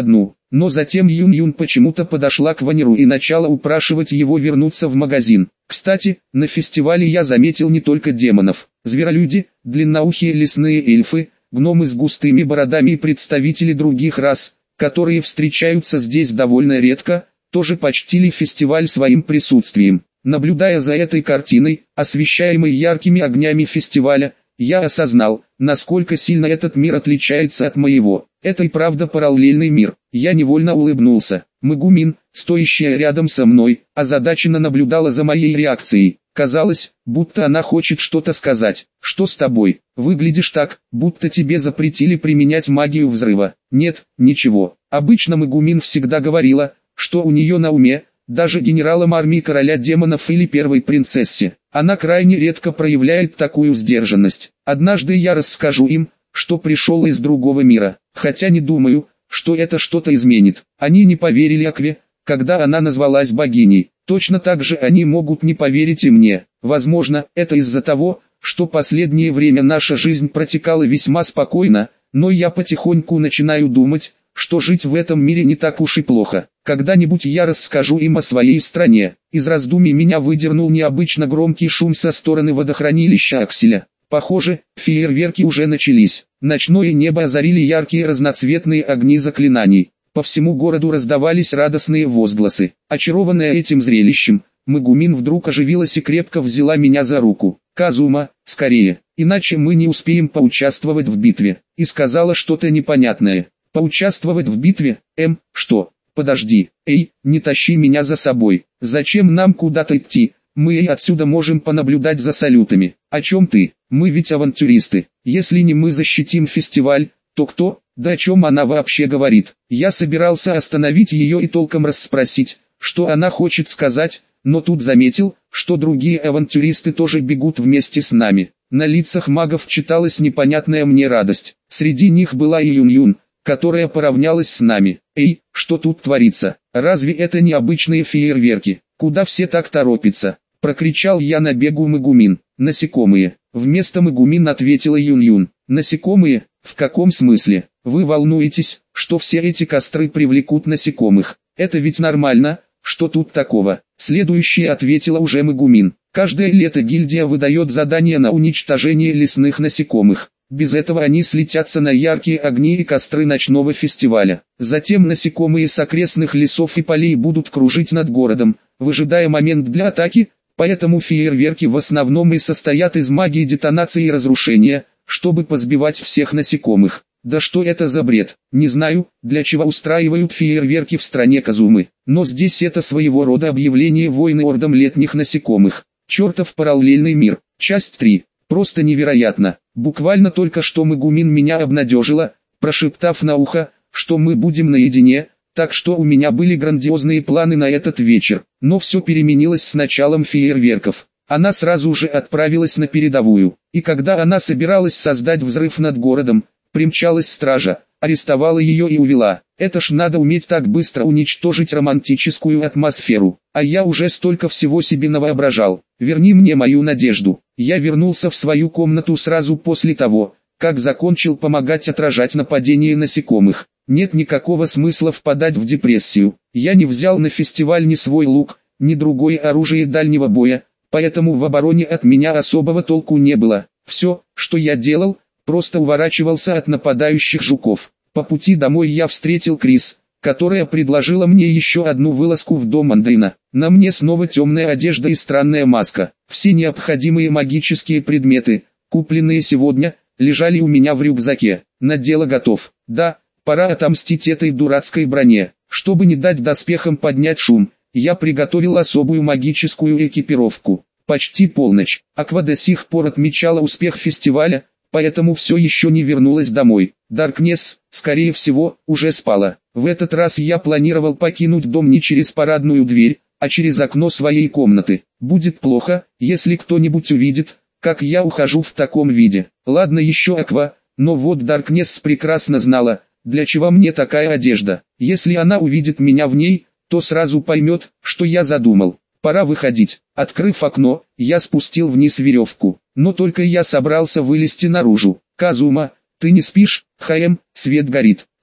Speaker 1: Но затем Юн почему-то подошла к Ванеру и начала упрашивать его вернуться в магазин. Кстати, на фестивале я заметил не только демонов, зверолюди, длинноухие лесные эльфы, гномы с густыми бородами и представители других рас, которые встречаются здесь довольно редко, тоже почтили фестиваль своим присутствием. Наблюдая за этой картиной, освещаемой яркими огнями фестиваля, я осознал, насколько сильно этот мир отличается от моего. Это и правда параллельный мир. Я невольно улыбнулся. Мегумин, стоящая рядом со мной, озадаченно наблюдала за моей реакцией. Казалось, будто она хочет что-то сказать. «Что с тобой? Выглядишь так, будто тебе запретили применять магию взрыва». «Нет, ничего». Обычно Мегумин всегда говорила, что у нее на уме, даже генералам армии короля демонов или первой принцессе. Она крайне редко проявляет такую сдержанность. Однажды я расскажу им, что пришел из другого мира, хотя не думаю, что это что-то изменит. Они не поверили Акве, когда она назвалась богиней. Точно так же они могут не поверить и мне. Возможно, это из-за того, что последнее время наша жизнь протекала весьма спокойно, но я потихоньку начинаю думать, что жить в этом мире не так уж и плохо. Когда-нибудь я расскажу им о своей стране. Из раздумий меня выдернул необычно громкий шум со стороны водохранилища Акселя. Похоже, фейерверки уже начались. Ночное небо озарили яркие разноцветные огни заклинаний. По всему городу раздавались радостные возгласы. Очарованная этим зрелищем, Мегумин вдруг оживилась и крепко взяла меня за руку. «Казума, скорее, иначе мы не успеем поучаствовать в битве», и сказала что-то непонятное. «Поучаствовать в битве? Что? Подожди, эй, не тащи меня за собой. Зачем нам куда-то идти? Мы и отсюда можем понаблюдать за салютами. О чем ты? Мы ведь авантюристы. Если не мы защитим фестиваль, то кто? Да о чем она вообще говорит?» Я собирался остановить ее и толком расспросить, что она хочет сказать, но тут заметил, что другие авантюристы тоже бегут вместе с нами. На лицах магов читалась непонятная мне радость. Среди них была и Юн, которая поравнялась с нами. «Эй, что тут творится? Разве это не обычные фейерверки? Куда все так торопятся?» Прокричал я на бегу Мегумин. «Насекомые». Вместо Мегумин ответила Юн. «Насекомые? В каком смысле? Вы волнуетесь, что все эти костры привлекут насекомых? Это ведь нормально, что тут такого?» Следующая ответила уже Мегумин. «Каждое лето гильдия выдает задание на уничтожение лесных насекомых. Без этого они слетятся на яркие огни и костры ночного фестиваля. Затем насекомые с окрестных лесов и полей будут кружить над городом, выжидая момент для атаки, поэтому фейерверки в основном и состоят из магии детонации и разрушения, чтобы позбивать всех насекомых. Да что это за бред? Не знаю, для чего устраивают фейерверки в стране Казумы, но здесь это своего рода объявление войны ордам летних насекомых. Чертов параллельный мир. Часть 3. Просто невероятно. Буквально только что Мегумин меня обнадежила, прошептав на ухо, что мы будем наедине, так что у меня были грандиозные планы на этот вечер. Но все переменилось с началом фейерверков. Она сразу же отправилась на передовую, и когда она собиралась создать взрыв над городом, примчалась стража, арестовала ее и увела. Это ж надо уметь так быстро уничтожить романтическую атмосферу. А я уже столько всего себе навоображал. Верни мне мою надежду. Я вернулся в свою комнату сразу после того, как закончил помогать отражать нападение насекомых. Нет никакого смысла впадать в депрессию. Я не взял на фестиваль ни свой лук, ни другое оружие дальнего боя, поэтому в обороне от меня особого толку не было. Все, что я делал, просто уворачивался от нападающих жуков. По пути домой я встретил Крис, которая предложила мне еще одну вылазку в дом Андрина. На мне снова темная одежда и странная маска. Все необходимые магические предметы, купленные сегодня, лежали у меня в рюкзаке. На дело готов. Да, пора отомстить этой дурацкой броне. Чтобы не дать доспехам поднять шум, я приготовил особую магическую экипировку. Почти полночь. Аква до сих пор отмечала успех фестиваля, поэтому все еще не вернулась домой. Даркнесс, скорее всего, уже спала. В этот раз я планировал покинуть дом не через парадную дверь, а через окно своей комнаты. Будет плохо, если кто-нибудь увидит, как я ухожу в таком виде. Ладно еще Аква, но вот Даркнесс прекрасно знала, для чего мне такая одежда. Если она увидит меня в ней, то сразу поймет, что я задумал. Пора выходить. Открыв окно, я спустил вниз веревку. Но только я собрался вылезти наружу. «Казума, ты не спишь?» «Свет горит».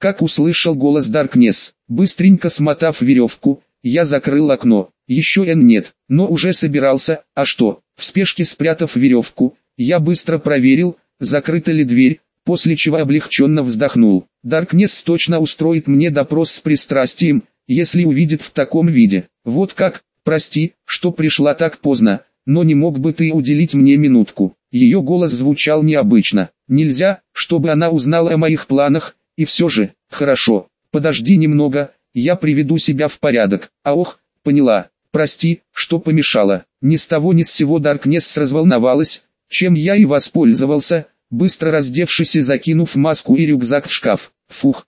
Speaker 1: как услышал голос Даркнесс. Быстренько смотав веревку, я закрыл окно. Еще нет, но уже собирался, а что? В спешке спрятав веревку, я быстро проверил, закрыта ли дверь, после чего облегченно вздохнул. Даркнесс точно устроит мне допрос с пристрастием, если увидит в таком виде. Вот как, прости, что пришла так поздно, но не мог бы ты уделить мне минутку? Ее голос звучал необычно. Нельзя, чтобы она узнала о моих планах, и все же, хорошо, подожди немного, я приведу себя в порядок. А ох, поняла, прости, что помешала. Ни с того ни с сего Даркнесс разволновалась, чем я и воспользовался, быстро раздевшись и закинув маску и рюкзак в шкаф. Фух,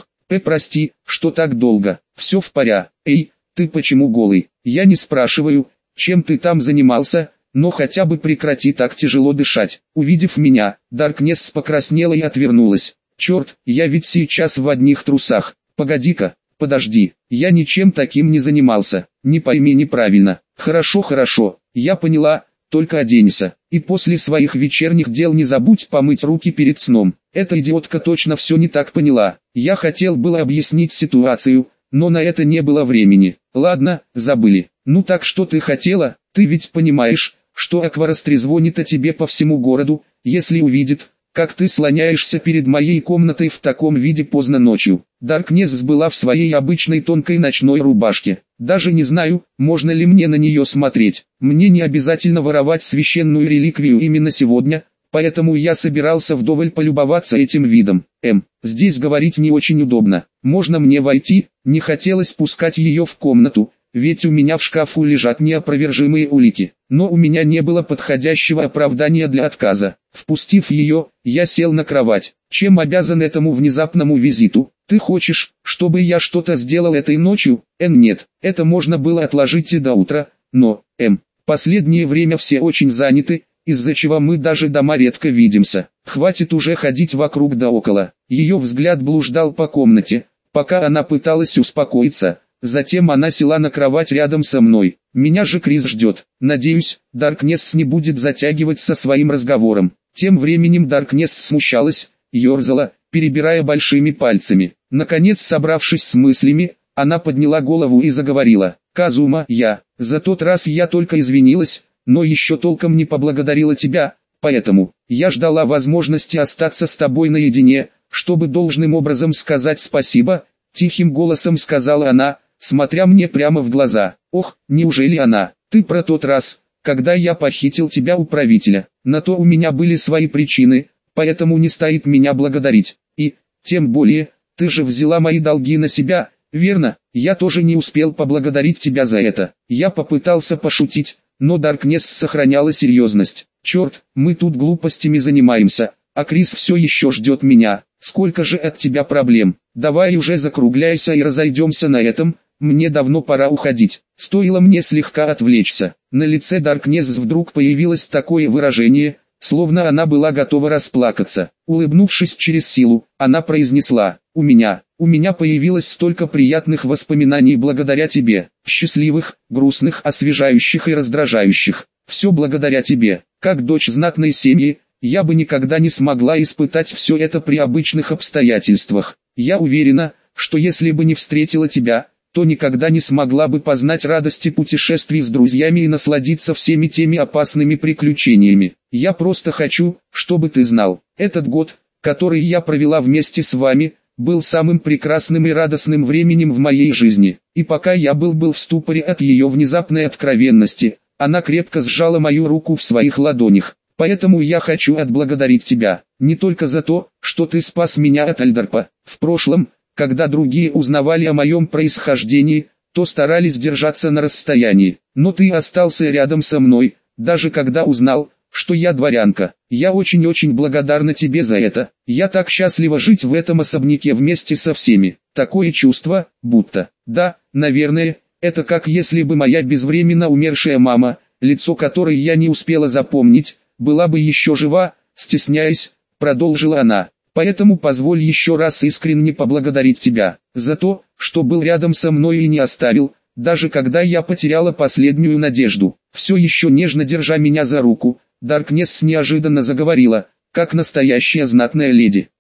Speaker 1: прости, что так долго. Все в порядке. Эй, ты почему голый? Я не спрашиваю, чем ты там занимался, но хотя бы прекрати так тяжело дышать. Увидев меня, Даркнесс покраснела и отвернулась. Черт, я ведь сейчас в одних трусах. Погоди-ка, подожди, я ничем таким не занимался. Не пойми неправильно. Хорошо, я поняла, только оденься. И после своих вечерних дел не забудь помыть руки перед сном. Эта идиотка точно все не так поняла. Я хотел было объяснить ситуацию, но на это не было времени. Ладно, забыли. Ну так что ты хотела? Ты ведь понимаешь, что Акварас трезвонит о тебе по всему городу, если увидит, как ты слоняешься перед моей комнатой в таком виде поздно ночью. Даркнесс была в своей обычной тонкой ночной рубашке. Даже не знаю, можно ли мне на нее смотреть. Мне не обязательно воровать священную реликвию именно сегодня, поэтому я собирался вдоволь полюбоваться этим видом. Здесь говорить не очень удобно. Можно мне войти? Не хотелось пускать ее в комнату, ведь у меня в шкафу лежат неопровержимые улики. Но у меня не было подходящего оправдания для отказа. Впустив ее, я сел на кровать. Чем обязан этому внезапному визиту? Ты хочешь, чтобы я что-то сделал этой ночью? Нет, это можно было отложить и до утра, но, последнее время все очень заняты, из-за чего мы даже дома редко видимся. Хватит уже ходить вокруг да около. Ее взгляд блуждал по комнате, пока она пыталась успокоиться. Затем она села на кровать рядом со мной. Меня же Крис ждет. Надеюсь, Даркнесс не будет затягивать со своим разговором. Тем временем Даркнесс смущалась, ерзала, перебирая большими пальцами. Наконец, собравшись с мыслями, она подняла голову и заговорила. «Казума, за тот раз я только извинилась, но еще толком не поблагодарила тебя, поэтому я ждала возможности остаться с тобой наедине, чтобы должным образом сказать спасибо», тихим голосом сказала она, смотря мне прямо в глаза. «Ох, неужели она? Ты про тот раз, когда я похитил тебя у правителя? На то у меня были свои причины, поэтому не стоит меня благодарить. И, тем более, ты же взяла мои долги на себя, верно? Я тоже не успел поблагодарить тебя за это». Я попытался пошутить, но Даркнесс сохраняла серьезность. «Черт, мы тут глупостями занимаемся, а Крис все еще ждет меня. Сколько же от тебя проблем? Давай уже закругляйся и разойдемся на этом, мне давно пора уходить». Стоило мне слегка отвлечься. На лице Даркнесс вдруг появилось такое выражение, словно она была готова расплакаться. Улыбнувшись через силу, она произнесла: у меня появилось столько приятных воспоминаний благодаря тебе, счастливых, грустных, освежающих и раздражающих. Все благодаря тебе. Как дочь знатной семьи, я бы никогда не смогла испытать все это при обычных обстоятельствах. Я уверена, что если бы не встретила тебя, то никогда не смогла бы познать радости путешествий с друзьями и насладиться всеми теми опасными приключениями. Я просто хочу, чтобы ты знал, этот год, который я провела вместе с вами, был самым прекрасным и радостным временем в моей жизни. И пока я был в ступоре от ее внезапной откровенности, она крепко сжала мою руку в своих ладонях. Поэтому я хочу отблагодарить тебя, не только за то, что ты спас меня от Альдарпа. В прошлом, когда другие узнавали о моем происхождении, то старались держаться на расстоянии. Но ты остался рядом со мной, даже когда узнал, что я дворянка. Я очень-очень благодарна тебе за это. Я так счастлива жить в этом особняке вместе со всеми. Такое чувство, будто, да, наверное, это как если бы моя безвременно умершая мама, лицо которой я не успела запомнить, была бы еще жива, стесняясь, продолжила она. Поэтому позволь еще раз искренне поблагодарить тебя за то, что был рядом со мной и не оставил, даже когда я потеряла последнюю надежду. Все еще нежно держа меня за руку, Даркнесс неожиданно заговорила, как настоящая знатная леди.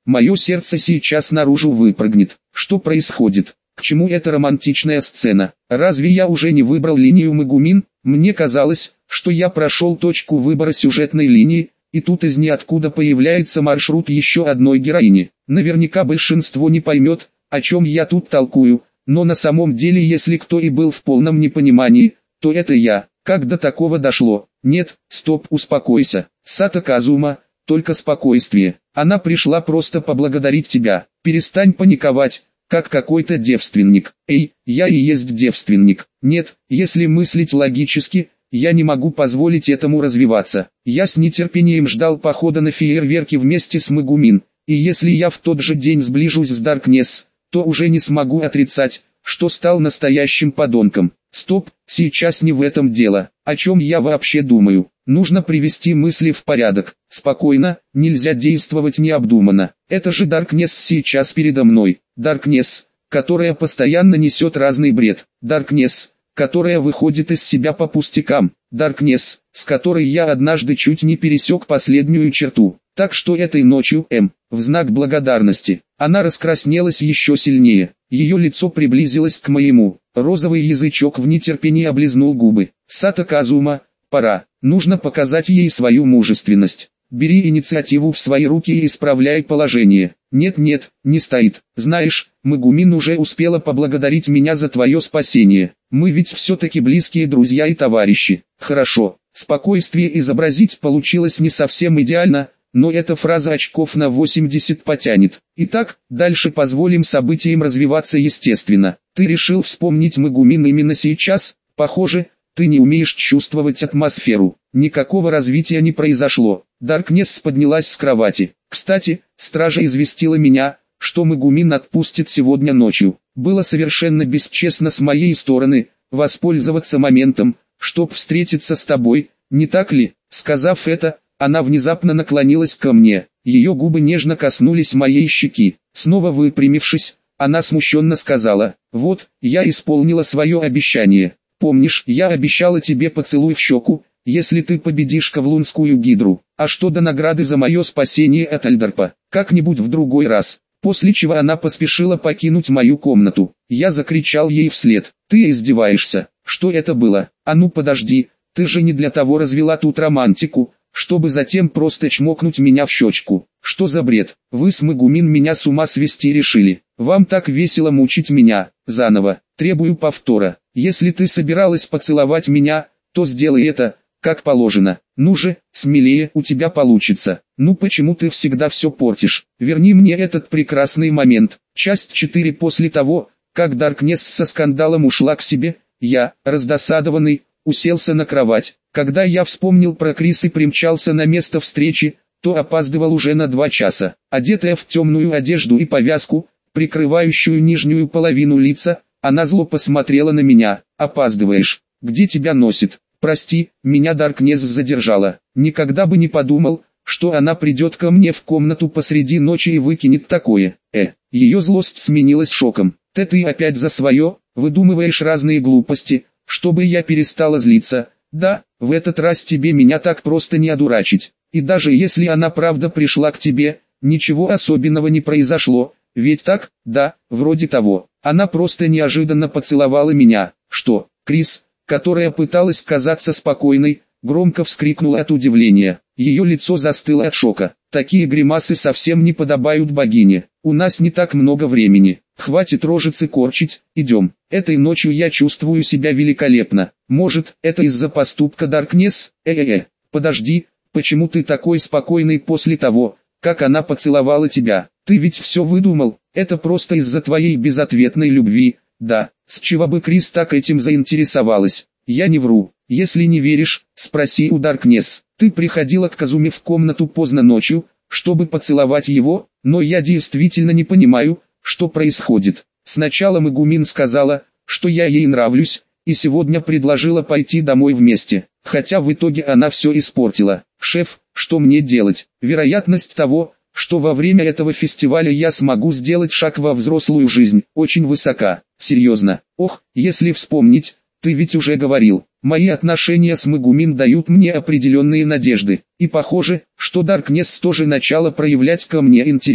Speaker 1: Мое сердце сейчас наружу выпрыгнет. Что происходит? К чему эта романтичная сцена? Разве я уже не выбрал линию Мегумин? Мне казалось, что я прошел точку выбора сюжетной линии, и тут из ниоткуда появляется маршрут еще одной героини. Наверняка большинство не поймет, о чем я тут толкую, но на самом деле если кто и был в полном непонимании, то это я. Как до такого дошло? Нет, стоп, успокойся. Сато Казума, только спокойствие. Она пришла просто поблагодарить тебя. Перестань паниковать, как какой-то девственник. Эй, я и есть девственник. Нет, если мыслить логически, я не могу позволить этому развиваться. Я с нетерпением ждал похода на фейерверки вместе с Мегумин, и если я в тот же день сближусь с Даркнесс, то уже не смогу отрицать, что стал настоящим подонком. Стоп, сейчас не в этом дело. О чем я вообще думаю? Нужно привести мысли в порядок. Спокойно, нельзя действовать необдуманно. Это же Даркнесс сейчас передо мной. Даркнесс, которая постоянно несет разный бред. Даркнесс, которая выходит из себя по пустякам. Даркнесс, с которой я однажды чуть не пересек последнюю черту. Так что этой ночью, в знак благодарности, она раскраснелась еще сильнее. Ее лицо приблизилось к моему. Розовый язычок в нетерпении облизнул губы. Сато Казума, пора. Нужно показать ей свою мужественность. Бери инициативу в свои руки и исправляй положение. Нет, не стоит. Знаешь, Мегумин уже успела поблагодарить меня за твое спасение. Мы ведь все-таки близкие друзья и товарищи. Хорошо, спокойствие изобразить получилось не совсем идеально, но эта фраза очков на 80 потянет. Итак, дальше позволим событиям развиваться естественно. Ты решил вспомнить Мегумин именно сейчас? Похоже, ты не умеешь чувствовать атмосферу. Никакого развития не произошло. Даркнесс поднялась с кровати. Кстати, стража известила меня, что Мегумин отпустит сегодня ночью. Было совершенно бесчестно с моей стороны воспользоваться моментом, чтоб встретиться с тобой, не так ли? Сказав это, она внезапно наклонилась ко мне. Ее губы нежно коснулись моей щеки. Снова выпрямившись, она смущенно сказала: «Вот, я исполнила свое обещание. Помнишь, я обещала тебе поцелуй в щеку, если ты победишь Ковлунскую гидру. А что до награды за мое спасение от Альдарпа? Как-нибудь в другой раз». После чего она поспешила покинуть мою комнату. Я закричал ей вслед: «Ты издеваешься? Что это было? А ну подожди, ты же не для того развела тут романтику, чтобы затем просто чмокнуть меня в щечку. Что за бред? Вы с Мегумин меня с ума свести решили. Вам так весело мучить меня. Заново. Требую повтора. Если ты собиралась поцеловать меня, то сделай это, как положено. Ну же, смелее, у тебя получится. Ну почему ты всегда все портишь? Верни мне этот прекрасный момент». Часть 4. После того, как Даркнесс со скандалом ушла к себе, я, раздосадованный, уселся на кровать. Когда я вспомнил про Крис и примчался на место встречи, то опаздывал уже на 2 часа. Одетая в темную одежду и повязку, прикрывающую нижнюю половину лица, она зло посмотрела на меня. «Опаздываешь? Где тебя носит?» «Прости, меня Даркнесс задержала. Никогда бы не подумал, что она придет ко мне в комнату посреди ночи и выкинет такое». Ее злость сменилась шоком. «Ты опять за свое, выдумываешь разные глупости, чтобы я перестала злиться. Да, в этот раз тебе меня так просто не одурачить. И даже если она правда пришла к тебе, ничего особенного не произошло, ведь так?» «Да, вроде того. Она просто неожиданно поцеловала меня». «Что?» Крис, которая пыталась казаться спокойной, громко вскрикнула от удивления. Ее лицо застыло от шока. «Такие гримасы совсем не подобают богине. У нас не так много времени. Хватит рожицы корчить, идем. Этой ночью я чувствую себя великолепно. Может, это из-за поступка Даркнесс? Подожди, почему ты такой спокойный после того, как она поцеловала тебя? Ты ведь все выдумал, это просто из-за твоей безответной любви». «Да, с чего бы Крис так этим заинтересовалась? Я не вру. Если не веришь, спроси у Даркнесс. Ты приходила к Казуме в комнату поздно ночью, чтобы поцеловать его, но я действительно не понимаю, что происходит. Сначала Мегумин сказала, что я ей нравлюсь, и сегодня предложила пойти домой вместе, хотя в итоге она все испортила. Шеф, что мне делать? Вероятность того, что во время этого фестиваля я смогу сделать шаг во взрослую жизнь, очень высока. Серьезно. Ох, если вспомнить, ты ведь уже говорил, мои отношения с Мегумин дают мне определенные надежды. И похоже, что Даркнесс тоже начала проявлять ко мне интерес.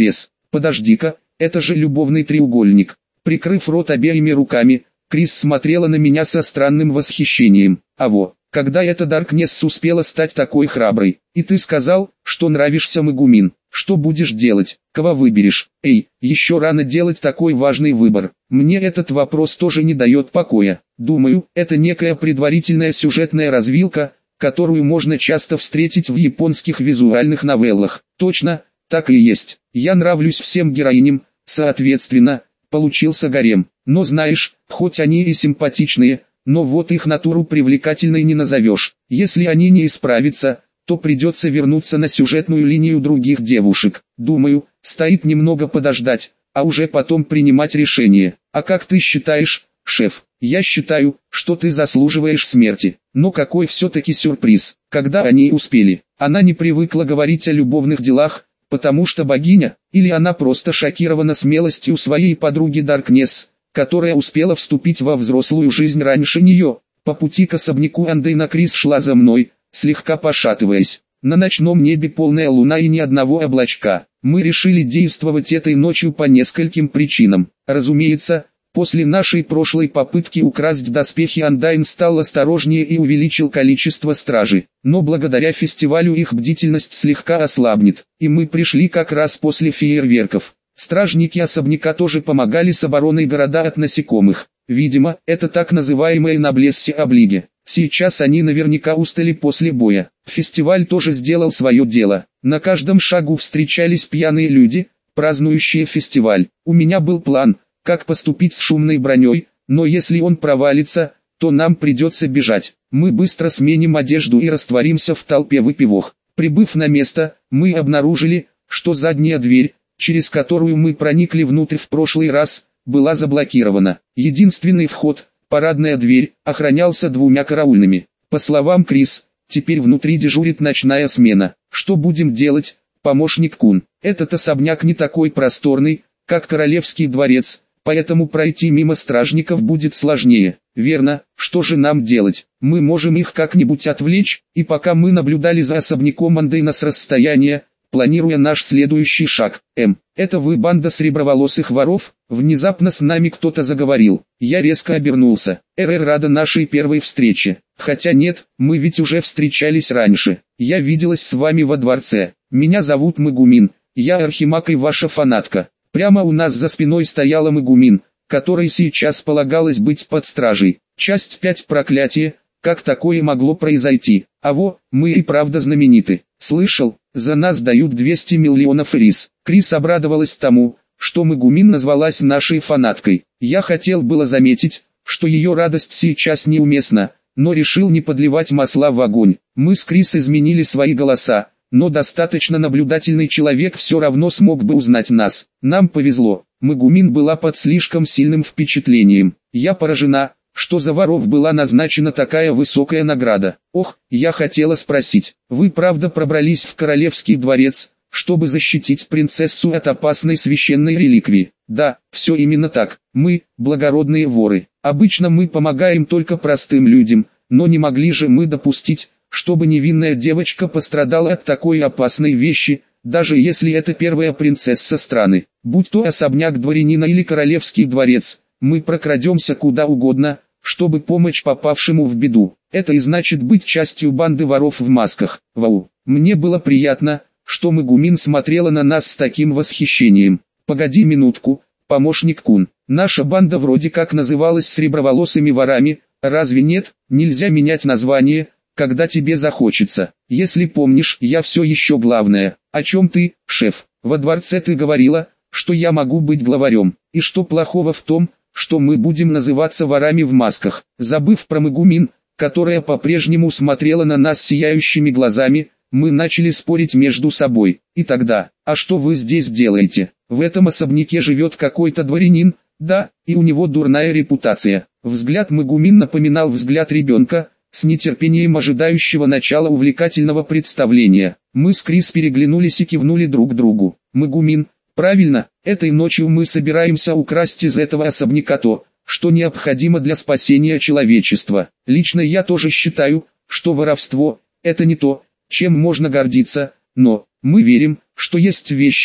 Speaker 1: Подожди-ка, это же любовный треугольник. Прикрыв рот обеими руками, Крис смотрела на меня со странным восхищением. Когда эта Даркнесс успела стать такой храброй? И ты сказал, что нравишься Мегумин. Что будешь делать? Кого выберешь? Эй, еще рано делать такой важный выбор. Мне этот вопрос тоже не дает покоя. Думаю, это некая предварительная сюжетная развилка, которую можно часто встретить в японских визуальных новеллах. Точно, так и есть. Я нравлюсь всем героиням, соответственно, получился гарем. Но знаешь, хоть они и симпатичные, но вот их натуру привлекательной не назовешь. Если они не исправятся, то придется вернуться на сюжетную линию других девушек. Думаю, стоит немного подождать, а уже потом принимать решение. А как ты считаешь, шеф? Я считаю, что ты заслуживаешь смерти. Но какой все-таки сюрприз, когда они успели. Она не привыкла говорить о любовных делах, потому что богиня, или она просто шокирована смелостью своей подруги Даркнесс, которая успела вступить во взрослую жизнь раньше нее. По пути к особняку Андейна Крис шла за мной, слегка пошатываясь. На ночном небе полная луна и ни одного облачка. Мы решили действовать этой ночью по нескольким причинам. Разумеется, после нашей прошлой попытки украсть доспехи Андайн стал осторожнее и увеличил количество стражи. Но благодаря фестивалю их бдительность слегка ослабнет. И мы пришли как раз после фейерверков. Стражники особняка тоже помогали с обороной города от насекомых. Видимо, это так называемые ноблесси облиги. Сейчас они наверняка устали после боя. Фестиваль тоже сделал свое дело. На каждом шагу встречались пьяные люди, празднующие фестиваль. У меня был план, как поступить с шумной броней, но если он провалится, то нам придется бежать. Мы быстро сменим одежду и растворимся в толпе выпивок. Прибыв на место, мы обнаружили, что задняя дверь, через которую мы проникли внутрь в прошлый раз, была заблокирована. Единственный вход, парадная дверь, охранялся 2 караульными. По словам Крис, теперь внутри дежурит ночная смена. Что будем делать, помощник Кун? Этот особняк не такой просторный, как Королевский дворец, поэтому пройти мимо стражников будет сложнее. Верно, что же нам делать? Мы можем их как-нибудь отвлечь, и пока мы наблюдали за особняком Андейна с расстояния, планируя наш следующий шаг. Это вы, банда среброволосых воров? Внезапно с нами кто-то заговорил. Я резко обернулся. Рада нашей первой встрече. Хотя нет, мы ведь уже встречались раньше. Я виделась с вами во дворце. Меня зовут Мегумин. Я архимаг и ваша фанатка. Прямо у нас за спиной стояла Мегумин, которой сейчас полагалось быть под стражей. Часть 5. Проклятие. Как такое могло произойти? Мы и правда знамениты. Слышал, за нас дают 200 миллионов рис. Крис обрадовалась тому, что Мегумин назвалась нашей фанаткой. Я хотел было заметить, что ее радость сейчас неуместна, но решил не подливать масла в огонь. Мы с Крис изменили свои голоса, но достаточно наблюдательный человек все равно смог бы узнать нас. Нам повезло, Мегумин была под слишком сильным впечатлением. Я поражена, что за воров была назначена такая высокая награда. Я хотела спросить, вы правда пробрались в Королевский дворец, чтобы защитить принцессу от опасной священной реликвии? Да, все именно так. Мы, благородные воры. Обычно мы помогаем только простым людям, но не могли же мы допустить, чтобы невинная девочка пострадала от такой опасной вещи, даже если это первая принцесса страны. Будь то особняк дворянина или Королевский дворец, мы прокрадемся куда угодно, чтобы помочь попавшему в беду. Это и значит быть частью банды воров в масках. Мне было приятно, что Мегумин смотрела на нас с таким восхищением. Погоди минутку, помощник Кун. Наша банда вроде как называлась среброволосыми ворами, разве нет? Нельзя менять название, когда тебе захочется. Если помнишь, я все еще главное. О чем ты, шеф? Во дворце ты говорила, что я могу быть главарем. И что плохого в том, что мы будем называться ворами в масках? Забыв про Мегумин, которая по-прежнему смотрела на нас сияющими глазами, мы начали спорить между собой. И тогда, а что вы здесь делаете? В этом особняке живет какой-то дворянин, да, и у него дурная репутация. Взгляд Мегумин напоминал взгляд ребенка, с нетерпением ожидающего начала увлекательного представления. Мы с Крис переглянулись и кивнули друг другу. Мегумин, правильно, этой ночью мы собираемся украсть из этого особняка то, что необходимо для спасения человечества. Лично я тоже считаю, что воровство – это не то, чем можно гордиться, но мы верим, что есть вещи,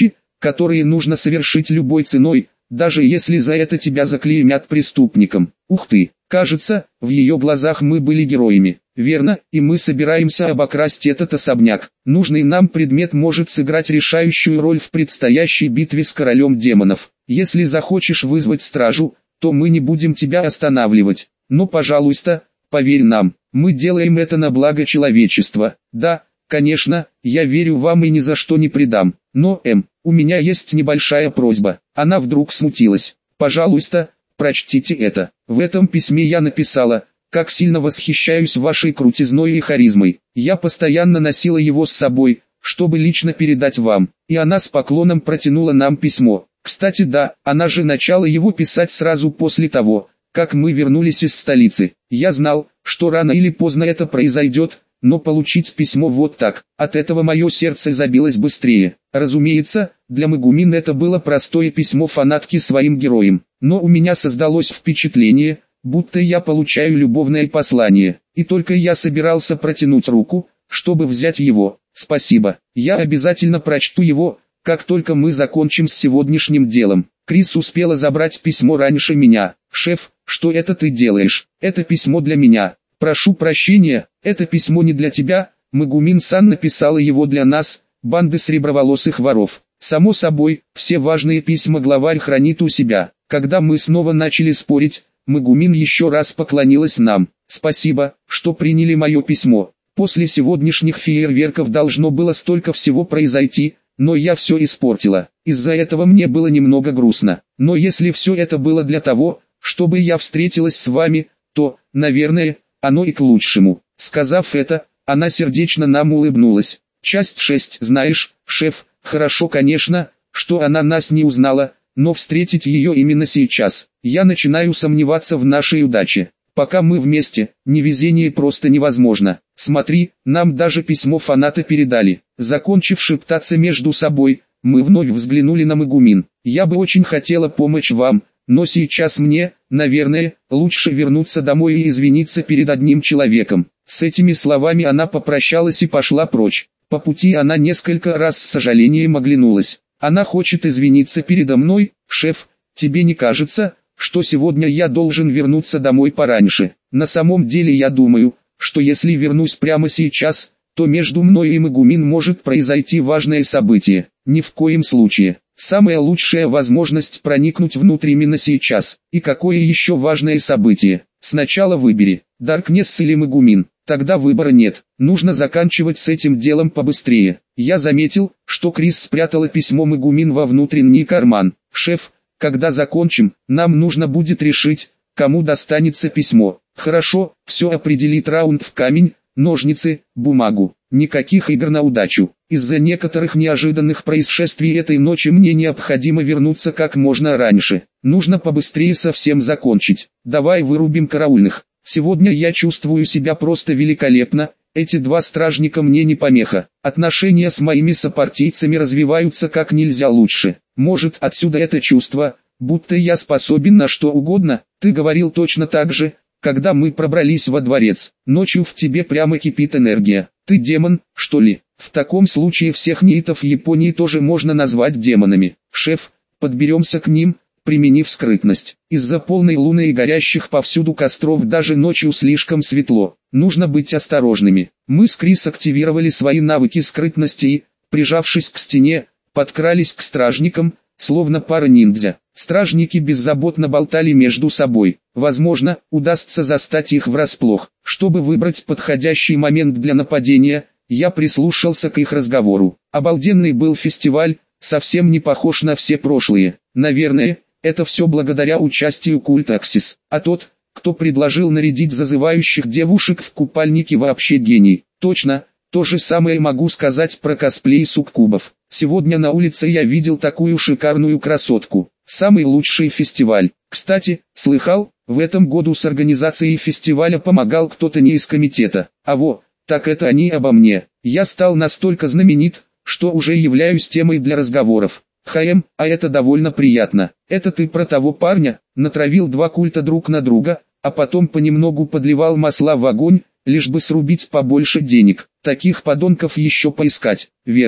Speaker 1: которые нужно совершить любой ценой, даже если за это тебя заклеймят преступником. Ух ты, кажется, в ее глазах мы были героями. Верно, и мы собираемся обокрасть этот особняк. Нужный нам предмет может сыграть решающую роль в предстоящей битве с королем демонов. Если захочешь вызвать стражу, то мы не будем тебя останавливать. Но, пожалуйста, поверь нам, мы делаем это на благо человечества. Да, конечно, я верю вам и ни за что не предам. Но, у меня есть небольшая просьба. Она вдруг смутилась. Пожалуйста, прочтите это. В этом письме я написала, как сильно восхищаюсь вашей крутизной и харизмой. Я постоянно носила его с собой, чтобы лично передать вам. И она с поклоном протянула нам письмо. Кстати, да, она же начала его писать сразу после того, как мы вернулись из столицы. Я знал, что рано или поздно это произойдет, но получить письмо вот так, от этого мое сердце забилось быстрее. Разумеется, для Мегумин это было простое письмо фанатки своим героям, но у меня создалось впечатление, будто я получаю любовное послание, и только я собирался протянуть руку, чтобы взять его. Спасибо, я обязательно прочту его, как только мы закончим с сегодняшним делом. Крис успела забрать письмо раньше меня. «Шеф, что это ты делаешь? Это письмо для меня. Прошу прощения, это письмо не для тебя». Мегумин-сан написала его для нас, банды среброволосых воров. Само собой, все важные письма главарь хранит у себя. Когда мы снова начали спорить, Мегумин еще раз поклонилась нам. «Спасибо, что приняли мое письмо. После сегодняшних фейерверков должно было столько всего произойти, но я все испортила. Из-за этого мне было немного грустно. Но если все это было для того, чтобы я встретилась с вами, то, наверное, оно и к лучшему». Сказав это, она сердечно нам улыбнулась. Часть 6. Знаешь, шеф, хорошо, конечно, что она нас не узнала, но встретить ее именно сейчас. Я начинаю сомневаться в нашей удаче. Пока мы вместе, невезение просто невозможно. Смотри, нам даже письмо фаната передали. Закончив шептаться между собой, мы вновь взглянули на Мегумин. Я бы очень хотела помочь вам, но сейчас мне, наверное, лучше вернуться домой и извиниться перед одним человеком. С этими словами она попрощалась и пошла прочь. По пути она несколько раз с сожалением оглянулась. Она хочет извиниться передо мной. «Шеф, тебе не кажется, что сегодня я должен вернуться домой пораньше? На самом деле я думаю, что если вернусь прямо сейчас, то между мной и Мегумин может произойти важное событие. Ни в коем случае. Самая лучшая возможность проникнуть внутрь именно сейчас. И какое еще важное событие? Сначала выбери, Даркнесс или Мегумин. Тогда выбора нет. Нужно заканчивать с этим делом побыстрее». Я заметил, что Крис спрятала письмо Мегумин во внутренний карман. «Шеф, когда закончим, нам нужно будет решить, кому достанется письмо». «Хорошо, все определит раунд в камень, ножницы, бумагу. Никаких игр на удачу. Из-за некоторых неожиданных происшествий этой ночи мне необходимо вернуться как можно раньше. Нужно побыстрее совсем закончить. Давай вырубим караульных. Сегодня я чувствую себя просто великолепно, эти два стражника мне не помеха. Отношения с моими сопартийцами развиваются как нельзя лучше. Может, отсюда это чувство, будто я способен на что угодно. Ты говорил точно так же, когда мы пробрались во дворец. Ночью в тебе прямо кипит энергия. Ты демон, что ли? В таком случае всех неитов Японии тоже можно назвать демонами. Шеф, подберемся к ним, применив скрытность. Из-за полной луны и горящих повсюду костров даже ночью слишком светло. Нужно быть осторожными. Мы с Крис активировали свои навыки скрытности и, прижавшись к стене, подкрались к стражникам, словно пара ниндзя. Стражники беззаботно болтали между собой. Возможно, удастся застать их врасплох. Чтобы выбрать подходящий момент для нападения, я прислушался к их разговору. Обалденный был фестиваль, совсем не похож на все прошлые. Наверное, это все благодаря участию культа Аксис. А тот, кто предложил нарядить зазывающих девушек в купальники, вообще гений. Точно, то же самое могу сказать про косплей суккубов. Сегодня на улице я видел такую шикарную красотку. Самый лучший фестиваль. Кстати, слыхал, в этом году с организацией фестиваля помогал кто-то не из комитета. Так это они обо мне. Я стал настолько знаменит, что уже являюсь темой для разговоров. А это довольно приятно. Это ты про того парня, натравил два культа друг на друга, а потом понемногу подливал масла в огонь, лишь бы срубить побольше денег. Таких подонков еще поискать. Верно.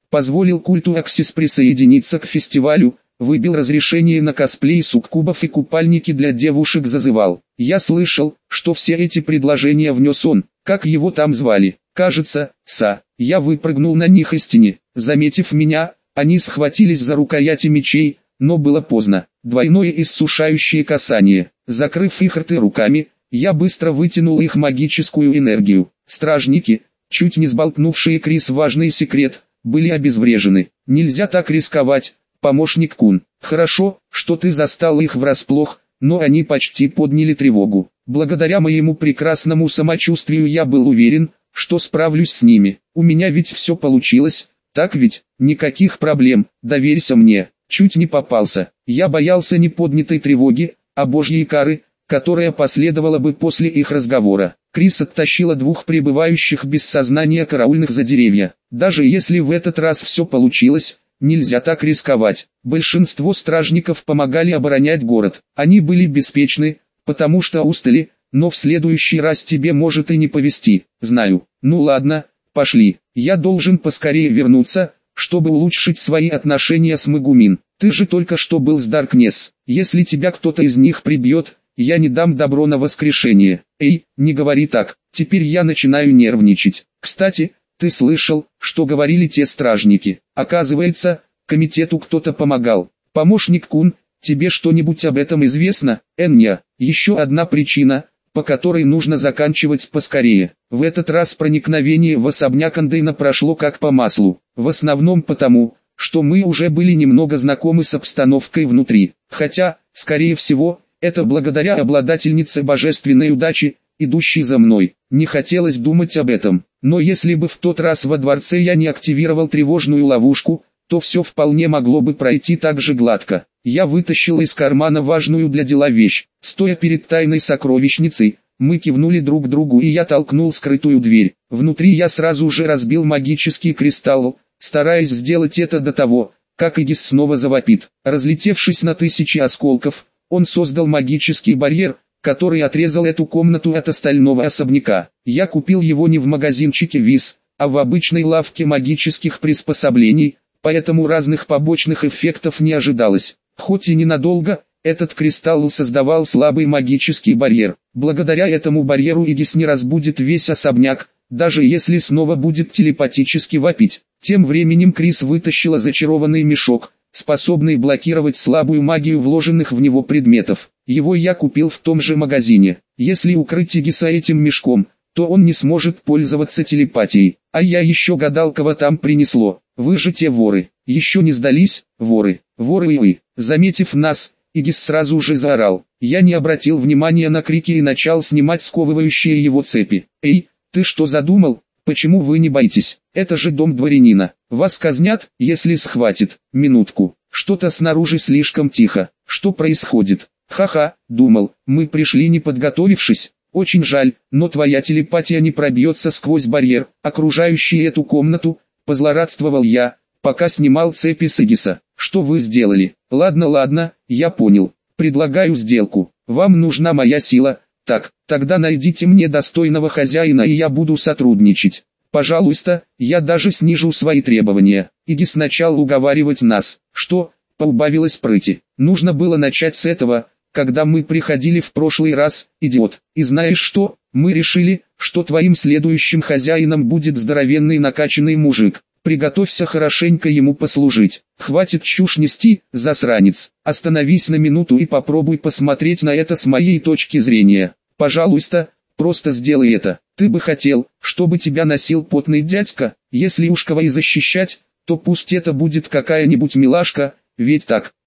Speaker 1: позволил культу Аксис присоединиться к фестивалю, выбил разрешение на косплей суккубов и купальники для девушек зазывал. Я слышал, что все эти предложения внес он, как его там звали, кажется, Са. Я выпрыгнул на них из тени. Заметив меня, они схватились за рукояти мечей, но было поздно. Двойное иссушающее касание. Закрыв их рты руками, я быстро вытянул их магическую энергию. Стражники, чуть не сболтнувшие Крис важный секрет, были обезврежены. Нельзя так рисковать, помощник Кун. Хорошо, что ты застал их врасплох, но они почти подняли тревогу. Благодаря моему прекрасному самочувствию я был уверен, что справлюсь с ними. У меня ведь все получилось, так ведь? Никаких проблем, доверься мне. Чуть не попался. Я боялся не поднятой тревоги, а божьей кары, которая последовала бы после их разговора. Крис оттащила двух пребывающих без сознания караульных за деревья. Даже если в этот раз все получилось, нельзя так рисковать. Большинство стражников помогали оборонять город. Они были беспечны, потому что устали, но в следующий раз тебе может и не повезти. Знаю. Ну ладно, пошли. Я должен поскорее вернуться, чтобы улучшить свои отношения с Мегумин. Ты же только что был с Даркнесс. Если тебя кто-то из них прибьет, я не дам добро на воскрешение. Эй, не говори так. Теперь я начинаю нервничать. Кстати, ты слышал, что говорили те стражники? Оказывается, комитету кто-то помогал. Помощник Кун, тебе что-нибудь об этом известно? Эння, еще одна причина, по которой нужно заканчивать поскорее. В этот раз проникновение в особняк Андейна прошло как по маслу. В основном потому, что мы уже были немного знакомы с обстановкой внутри. Хотя, скорее всего, это благодаря обладательнице божественной удачи, идущей за мной. Не хотелось думать об этом. Но если бы в тот раз во дворце я не активировал тревожную ловушку, то все вполне могло бы пройти так же гладко. Я вытащил из кармана важную для дела вещь. Стоя перед тайной сокровищницей, мы кивнули друг другу и я толкнул скрытую дверь. Внутри я сразу же разбил магический кристалл, стараясь сделать это до того, как Игис снова завопит. Разлетевшись на тысячи осколков, он создал магический барьер, который отрезал эту комнату от остального особняка. Я купил его не в магазинчике ВИС, а в обычной лавке магических приспособлений, поэтому разных побочных эффектов не ожидалось. Хоть и ненадолго, этот кристалл создавал слабый магический барьер. Благодаря этому барьеру Игис не разбудит весь особняк, даже если снова будет телепатически вопить. Тем временем Крис вытащила зачарованный мешок, способный блокировать слабую магию вложенных в него предметов. Его я купил в том же магазине. Если укрыть Игиса этим мешком, то он не сможет пользоваться телепатией. А я еще гадал, кого там принесло. Вы же те воры. Еще не сдались, воры. Воры и вы. Заметив нас, Игис сразу же заорал. Я не обратил внимания на крики и начал снимать сковывающие его цепи. Эй, ты что задумал? Почему вы не боитесь? Это же дом дворянина. Вас казнят, если схватит. Минутку. Что-то снаружи слишком тихо. Что происходит? Ха-ха, думал, мы пришли не подготовившись. Очень жаль, но твоя телепатия не пробьется сквозь барьер, окружающий эту комнату, позлорадствовал я, пока снимал цепи с Игиса. Что вы сделали? Ладно, я понял. Предлагаю сделку. Вам нужна моя сила. Так, тогда найдите мне достойного хозяина и я буду сотрудничать. Пожалуйста, я даже снижу свои требования. Игис начал уговаривать нас. Что? Поубавилось прыти. Нужно было начать с этого, когда мы приходили в прошлый раз, идиот. И знаешь что? Мы решили, что твоим следующим хозяином будет здоровенный накачанный мужик. Приготовься хорошенько ему послужить. Хватит чушь нести, засранец. Остановись на минуту и попробуй посмотреть на это с моей точки зрения. Пожалуйста, просто сделай это. Ты бы хотел, чтобы тебя носил потный дядька? Если уж кого и защищать, то пусть это будет какая-нибудь милашка, ведь так.